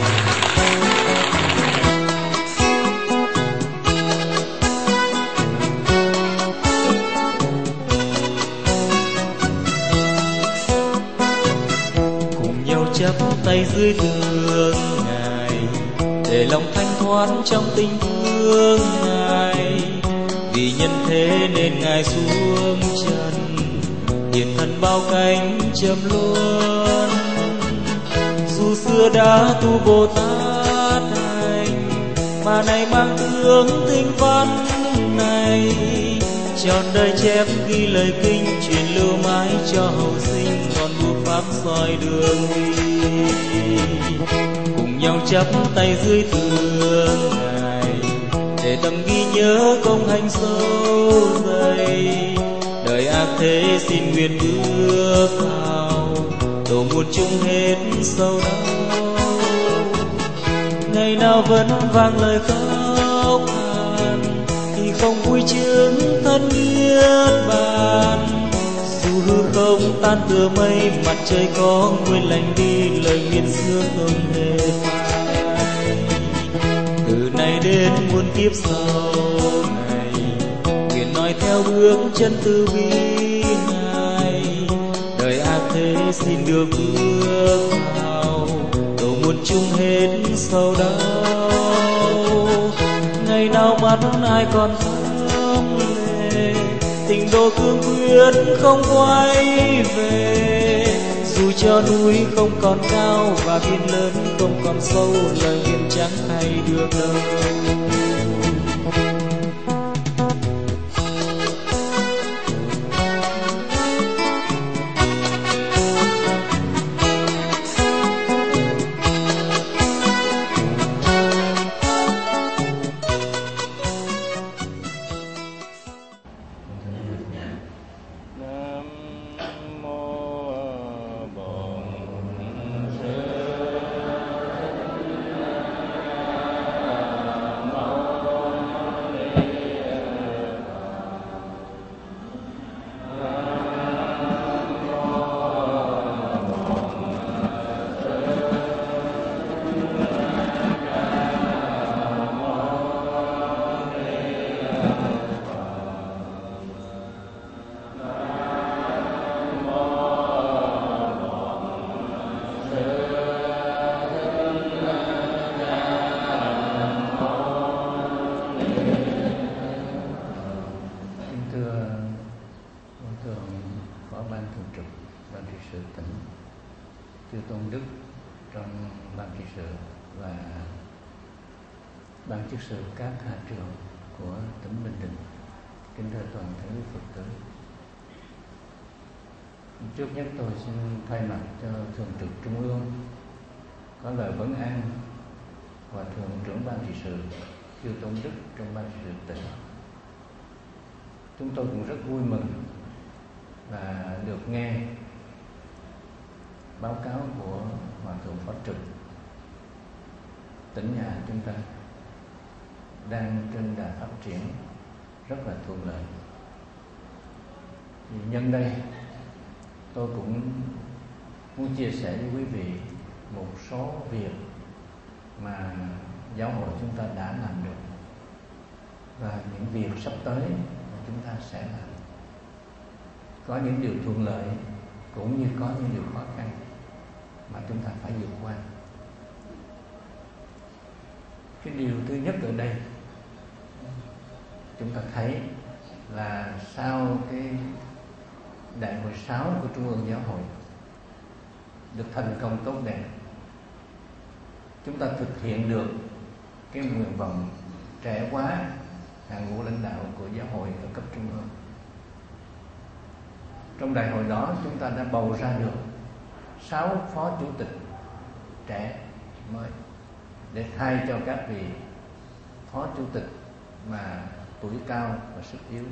Speaker 1: Mâu Ni. Cùng nhau chắp tay dưới tường Ngài, để lòng thanh thoát trong tình thương Ngài. Vì nhân thế nên Ngài xuống trần, hiện thân bao cánh châm luôn. Dù xưa đã tu Bồ Tát hành, mà nay mang hướng tinh văn này. Trọn đời chép ghi lời kinh, truyền lưu mãi cho hậu sinh, còn buộc pháp soi đường đi. Cùng nhau chắp tay dưới tường Ngài, để tâm ghi nhớ công hành sâu dày. Đời ác thế xin nguyện bước vào, độ một chung hết sâu đau. Ngày nào vẫn vang lời khóc than, thì không vui chứng thân niết bàn. Dù hư không tan tựa mây, mặt trời có nguyên lành đi, lời nguyện xưa không hề phai. Từ nay đến muôn kiếp sau này, nguyện nói theo bước chân từ bi Ngài. Đời ác thế xin được bước vào, độ muôn chung hết sầu đau. Ngày nào mắt ai còn thấm lệ, tình độ cương quyết không quay về. Dù cho núi không còn cao và biển lớn không còn sâu, lời nguyện chẳng hay được đâu.
Speaker 2: Ban chức sự các hạ trường của tỉnh Bình Định, kính thưa toàn thể Phật tử. Trước nhất tôi xin thay mặt cho Thường trực Trung ương có lời vấn an Hòa thượng trưởng ban trị sự Chư Tôn Đức trong ban trị sự tỉnh. Chúng tôi cũng rất vui mừng và được nghe báo cáo của Hòa thượng Pháp Trực. Tỉnh nhà chúng ta đang trên đà phát triển rất là thuận lợi. Thì nhân đây tôi cũng muốn chia sẻ với quý vị một số việc mà giáo hội chúng ta đã làm được và những việc sắp tới mà chúng ta sẽ làm. Có những điều thuận lợi cũng như có những điều khó khăn mà chúng ta phải vượt qua. Cái điều thứ nhất ở đây chúng ta thấy là sau cái đại hội sáu của Trung ương Giáo hội được thành công tốt đẹp, chúng ta thực hiện được cái nguyện vọng trẻ hóa hàng ngũ lãnh đạo của giáo hội ở cấp trung ương. Trong đại hội đó chúng ta đã bầu ra được sáu phó chủ tịch trẻ mới để thay cho các vị phó chủ tịch mà tuổi cao và sức yếu.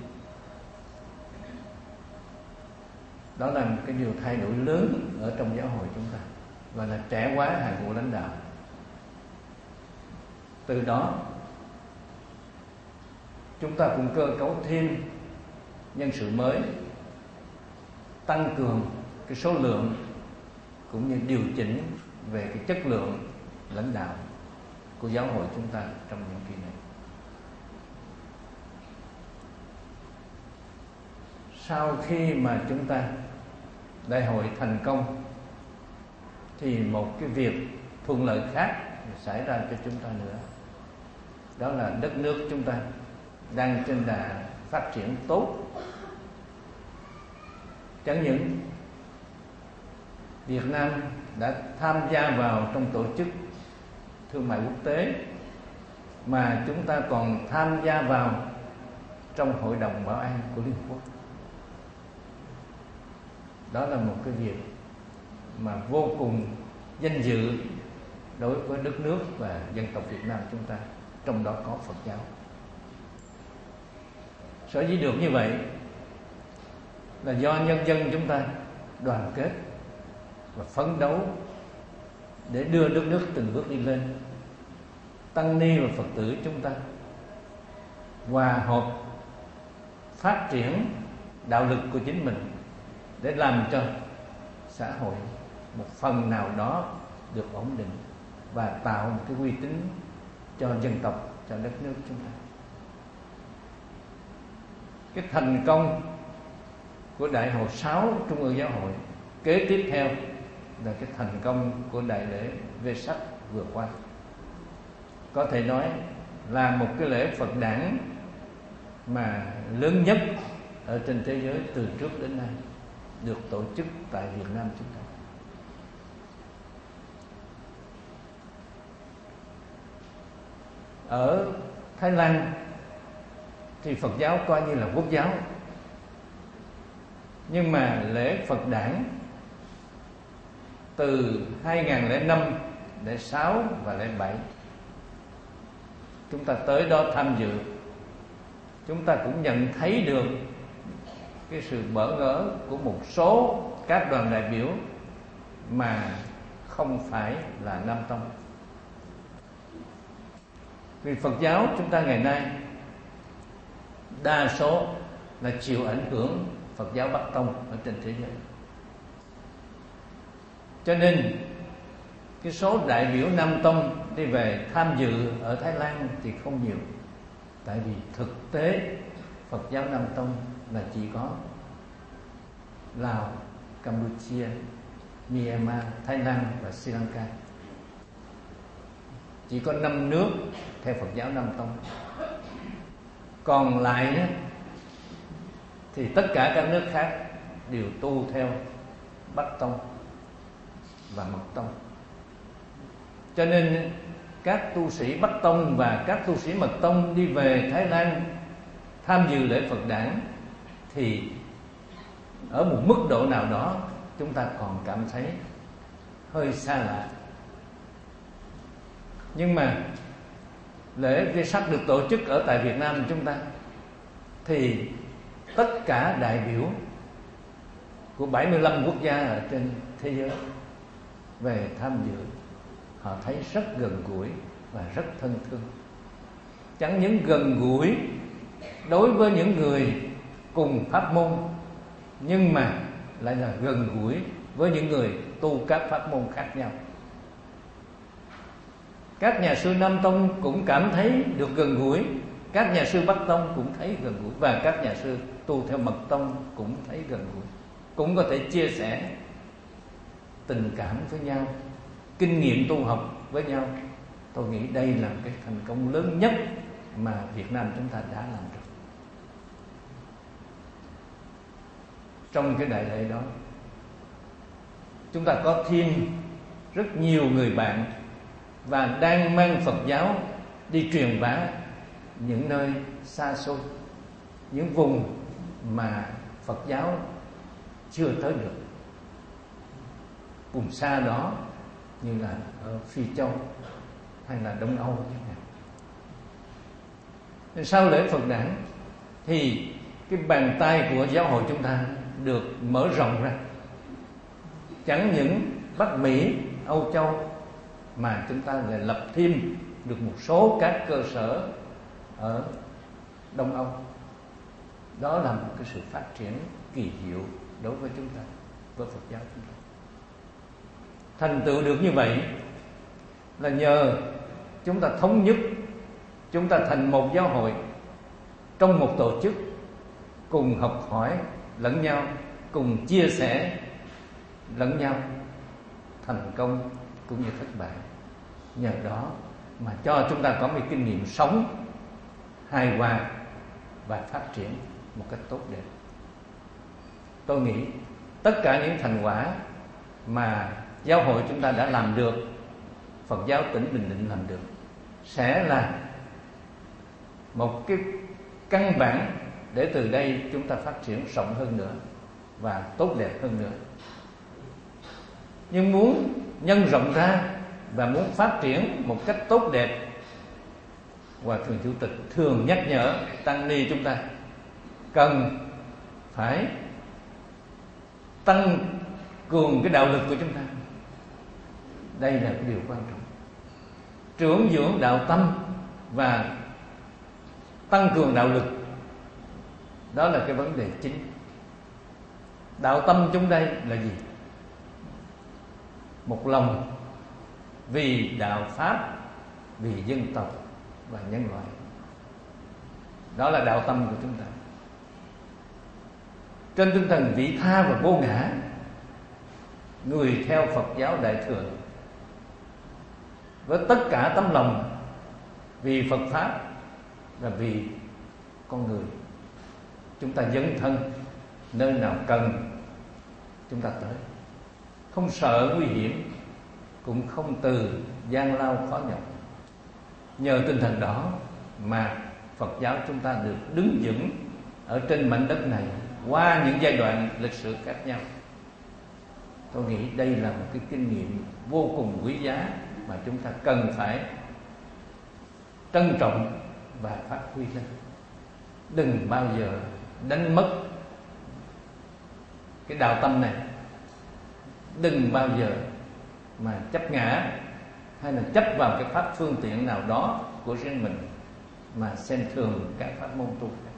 Speaker 2: Đó là một cái điều thay đổi lớn ở trong giáo hội chúng ta, và là trẻ hóa hàng ngũ lãnh đạo. Từ đó chúng ta cũng cơ cấu thêm nhân sự mới, tăng cường cái số lượng cũng như điều chỉnh về cái chất lượng lãnh đạo của giáo hội chúng ta trong nhiệm kỳ này. Sau khi mà chúng ta đại hội thành công thì một cái việc thuận lợi khác xảy ra cho chúng ta nữa. Đó là đất nước chúng ta đang trên đà phát triển tốt. Chẳng những Việt Nam đã tham gia vào trong tổ chức thương mại quốc tế, mà chúng ta còn tham gia vào trong Hội đồng Bảo an của Liên Hợp Quốc. Đó là một cái việc mà vô cùng danh dự đối với đất nước và dân tộc Việt Nam chúng ta, trong đó có Phật giáo. Sở dĩ được như vậy là do nhân dân chúng ta đoàn kết và phấn đấu để đưa đất nước từng bước đi lên. Tăng ni và Phật tử chúng ta hòa hợp phát triển đạo lực của chính mình để làm cho xã hội một phần nào đó được ổn định và tạo một cái uy tín cho dân tộc, cho đất nước chúng ta. Cái thành công của đại hội sáu Trung ương Giáo hội kế tiếp theo là cái thành công của đại lễ Vesak vừa qua. Có thể nói là một cái lễ Phật đản mà lớn nhất ở trên thế giới từ trước đến nay được tổ chức tại Việt Nam chúng ta. Ở Thái Lan thì Phật giáo coi như là quốc giáo, nhưng mà lễ Phật đản từ hai nghìn lẻ năm, lẻ sáu và lẻ bảy chúng ta tới đó tham dự, chúng ta cũng nhận thấy được cái sự bỡ ngỡ của một số các đoàn đại biểu mà không phải là Nam Tông. Vì Phật giáo chúng ta ngày nay đa số là chịu ảnh hưởng Phật giáo Bắc Tông ở trên thế giới, cho nên cái số đại biểu Nam Tông đi về tham dự ở Thái Lan thì không nhiều. Tại vì thực tế Phật giáo Nam Tông là chỉ có Lào, Campuchia, Myanmar, Thái Lan và Sri Lanka. Chỉ có năm nước theo Phật giáo Nam Tông. Còn lại thì tất cả các nước khác đều tu theo Bắc Tông và Mật Tông. Cho nên các tu sĩ Bắc Tông và các tu sĩ Mật Tông đi về Thái Lan tham dự lễ Phật đản thì ở một mức độ nào đó chúng ta còn cảm thấy hơi xa lạ. Nhưng mà lễ Vesak được tổ chức ở tại Việt Nam chúng ta thì tất cả đại biểu của bảy mươi lăm quốc gia ở trên thế giới về tham dự, họ thấy rất gần gũi và rất thân thương. Chẳng những gần gũi đối với những người cùng pháp môn, nhưng mà lại là gần gũi với những người tu các pháp môn khác nhau. Các nhà sư Nam Tông cũng cảm thấy được gần gũi, các nhà sư Bắc Tông cũng thấy gần gũi, và các nhà sư tu theo Mật Tông cũng thấy gần gũi, cũng có thể chia sẻ tình cảm với nhau, kinh nghiệm tu học với nhau, Tôi nghĩ đây là một cái thành công lớn nhất mà Việt Nam chúng ta đã làm được. Trong cái đại lễ đó, chúng ta có thêm rất nhiều người bạn và đang mang Phật giáo đi truyền bá những nơi xa xôi, những vùng mà Phật giáo chưa tới được. Vùng xa đó như là ở Phi Châu hay là Đông Âu chẳng hạn. Sau lễ Phật đản thì cái bàn tay của giáo hội chúng ta được mở rộng ra, chẳng những Bắc Mỹ, Âu Châu, mà chúng ta lại lập thêm được một số các cơ sở ở Đông Âu. Đó là một cái sự phát triển kỳ diệu đối với chúng ta, với Phật giáo chúng ta. Thành tựu được như vậy là nhờ chúng ta thống nhất, chúng ta thành một giáo hội trong một tổ chức, cùng học hỏi lẫn nhau, cùng chia sẻ lẫn nhau thành công cũng như thất bại. Nhờ đó mà cho chúng ta có một kinh nghiệm sống hài hòa và phát triển một cách tốt đẹp. Tôi nghĩ tất cả những thành quả mà giáo hội chúng ta đã làm được, Phật giáo tỉnh Bình Định làm được, sẽ là một cái căn bản để từ đây chúng ta phát triển rộng hơn nữa và tốt đẹp hơn nữa. Nhưng muốn nhân rộng ra và muốn phát triển một cách tốt đẹp, Hòa Thượng Chủ tịch thường nhắc nhở tăng ni chúng ta cần phải tăng cường cái đạo lực của chúng ta. Đây là cái điều quan trọng. Trưởng dưỡng đạo tâm và tăng cường đạo lực, đó là cái vấn đề chính. Đạo tâm chúng đây là gì? Một lòng vì đạo pháp, vì dân tộc và nhân loại. Đó là đạo tâm của chúng ta. Trên tinh thần vị tha và vô ngã, người theo Phật giáo Đại thừa với tất cả tấm lòng vì Phật pháp và vì con người, chúng ta dấn thân nơi nào cần chúng ta tới, không sợ nguy hiểm, cũng không từ gian lao khó nhọc. Nhờ tinh thần đó mà Phật giáo chúng ta được đứng vững ở trên mảnh đất này qua những giai đoạn lịch sử khác nhau. Tôi nghĩ đây là một cái kinh nghiệm vô cùng quý giá mà chúng ta cần phải trân trọng và phát huy lên. Đừng bao giờ đánh mất cái đạo tâm này. Đừng bao giờ mà chấp ngã hay là chấp vào cái pháp phương tiện nào đó của riêng mình mà xem thường các pháp môn tu khác.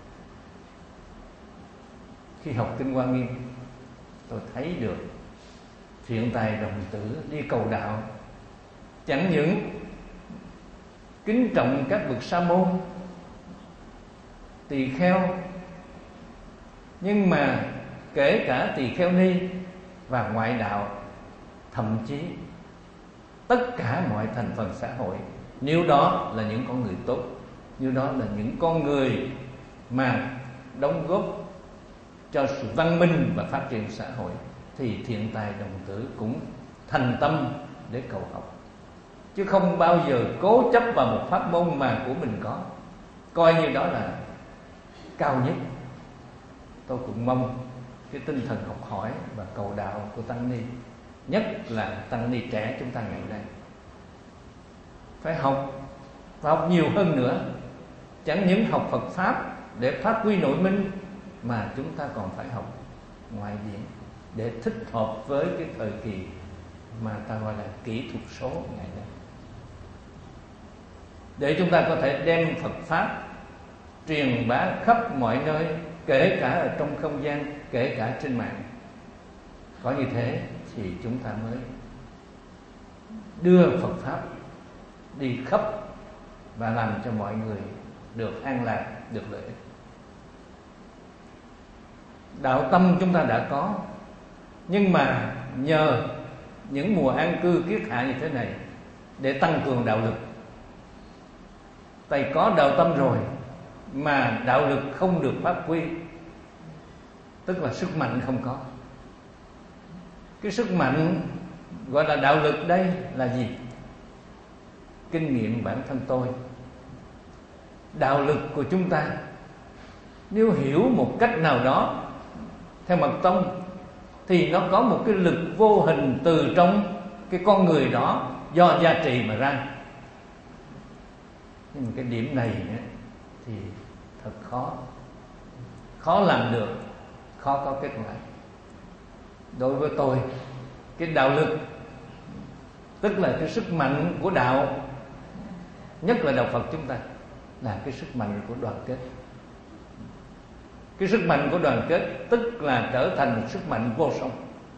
Speaker 2: Khi học Kinh Hoa Nghiêm, tôi thấy được thiện tài đồng tử đi cầu đạo chẳng những kính trọng các bậc sa môn, tỳ kheo, nhưng mà kể cả tỳ kheo ni và ngoại đạo, thậm chí tất cả mọi thành phần xã hội, nếu đó là những con người tốt, nếu đó là những con người mà đóng góp cho sự văn minh và phát triển xã hội, thì thiện tài đồng tử cũng thành tâm để cầu học, chứ không bao giờ cố chấp vào một pháp môn mà của mình có, coi như đó là cao nhất. Tôi cũng mong cái tinh thần học hỏi và cầu đạo của tăng ni, nhất là tăng ni trẻ chúng ta ngày nay, phải học và học nhiều hơn nữa. Chẳng những học Phật pháp để phát huy nội minh, mà chúng ta còn phải học ngoại điển để thích hợp với cái thời kỳ mà ta gọi là kỹ thuật số ngày nay, để chúng ta có thể đem Phật pháp truyền bá khắp mọi nơi, kể cả ở trong không gian, kể cả trên mạng. Có như thế thì chúng ta mới đưa Phật pháp đi khắp và làm cho mọi người được an lạc, được lợi ích. Đạo tâm chúng ta đã có, nhưng mà nhờ những mùa an cư kiết hạ như thế này để tăng cường đạo lực, Thầy có đạo tâm rồi mà đạo lực không được phát huy, tức là sức mạnh không có. Cái sức mạnh gọi là đạo lực đây là gì? Kinh nghiệm bản thân tôi. Đạo lực của chúng ta nếu hiểu một cách nào đó theo mật tông thì nó có một cái lực vô hình từ trong cái con người đó do gia trì mà ra. Nhưng mà cái điểm này thì thật khó, khó làm được, khó có kết quả. Đối với tôi, cái đạo lực tức là cái sức mạnh của đạo, nhất là đạo Phật chúng ta, là cái sức mạnh của đoàn kết. Cái sức mạnh của đoàn kết tức là trở thành một sức mạnh vô song.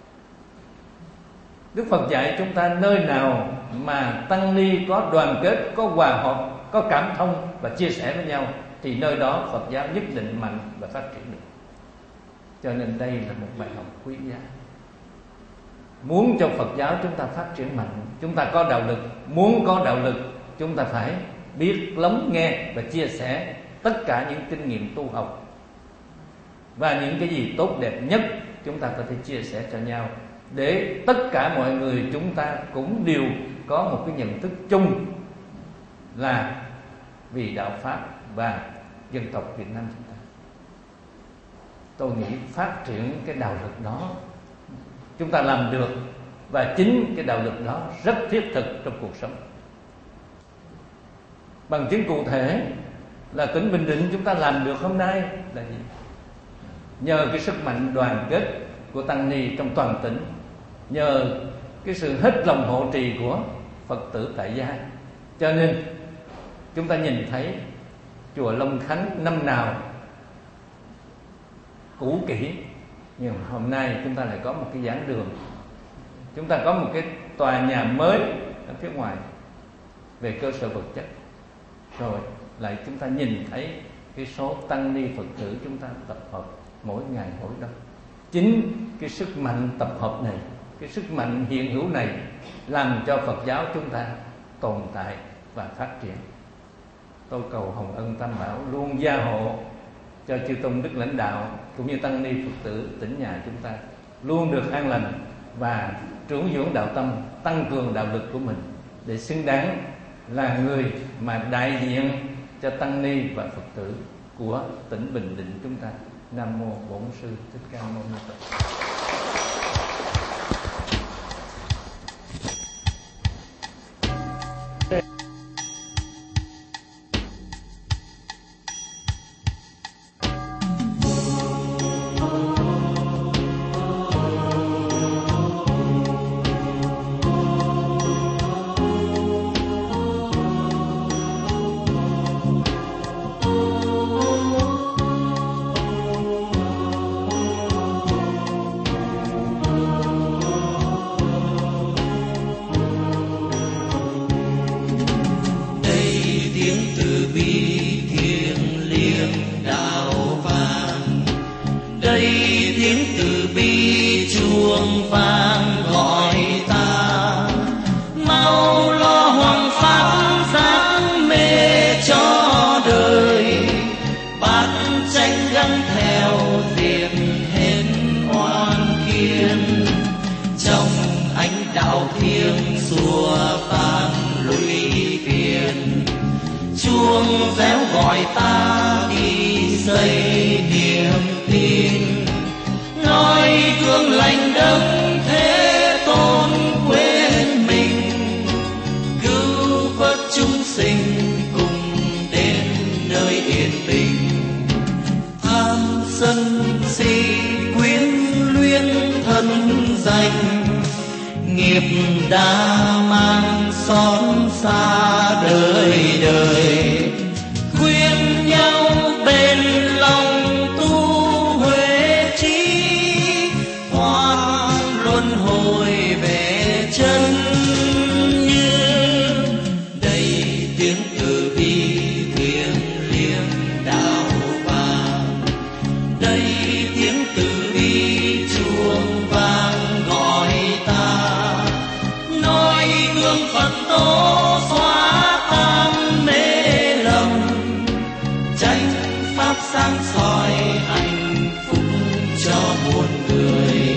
Speaker 2: Đức Phật dạy chúng ta nơi nào mà tăng ni có đoàn kết, có hòa hợp, có cảm thông và chia sẻ với nhau thì nơi đó Phật giáo nhất định mạnh và phát triển được. Cho nên đây là một bài học quý giá. Muốn cho Phật giáo chúng ta phát triển mạnh, chúng ta có đạo lực. Muốn có đạo lực, chúng ta phải biết lắng nghe và chia sẻ tất cả những kinh nghiệm tu học và những cái gì tốt đẹp nhất chúng ta có thể chia sẻ cho nhau, để tất cả mọi người chúng ta cũng đều có một cái nhận thức chung là vì đạo Pháp và dân tộc Việt Nam chúng ta. Tôi nghĩ phát triển cái đạo lực đó chúng ta làm được, và chính cái đạo lực đó rất thiết thực trong cuộc sống. Bằng chứng cụ thể là tỉnh Bình Định chúng ta làm được hôm nay là gì? Nhờ cái sức mạnh đoàn kết của tăng ni trong toàn tỉnh, nhờ cái sự hết lòng hộ trì của Phật tử tại gia, cho nên chúng ta nhìn thấy chùa Long Khánh năm nào cũ kỹ, nhưng hôm nay chúng ta lại có một cái giảng đường, chúng ta có một cái tòa nhà mới ở phía ngoài về cơ sở vật chất, rồi lại chúng ta nhìn thấy cái số tăng ni Phật tử chúng ta tập hợp mỗi ngày mỗi đông. Chính cái sức mạnh tập hợp này, cái sức mạnh hiện hữu này làm cho Phật giáo chúng ta tồn tại và phát triển. Tôi cầu Hồng Ân Tam Bảo luôn gia hộ cho chư tôn đức lãnh đạo cũng như tăng ni Phật tử tỉnh nhà chúng ta luôn được an lành và trưởng dưỡng đạo tâm, tăng cường đạo lực của mình để xứng đáng là người mà đại diện cho tăng ni và Phật tử của tỉnh Bình Định chúng ta. Nam mô Bổn Sư Thích Ca Mâu Ni Phật.
Speaker 3: Phật tổ xóa tan mê lầm,
Speaker 1: pháp sáng soi hạnh phúc cho muôn người.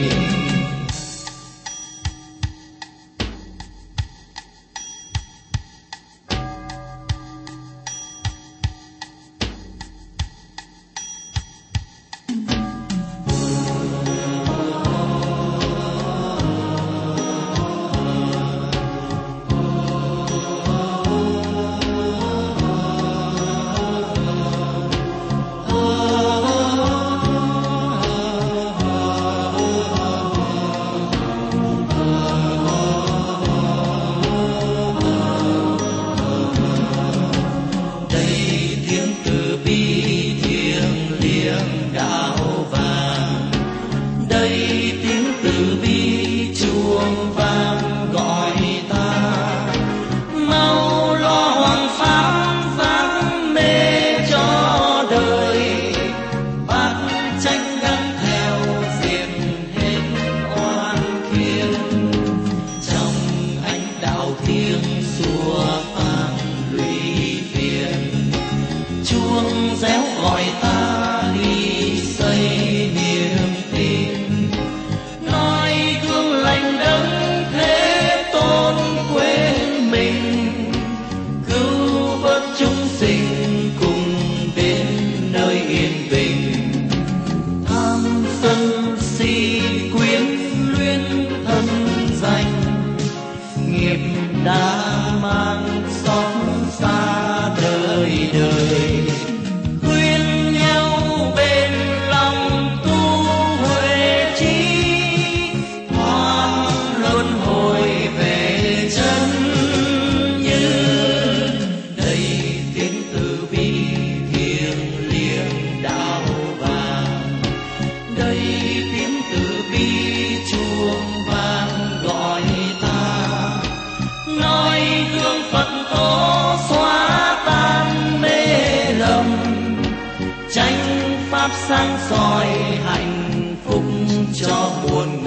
Speaker 3: sáng soi hạnh phúc cho muôn người.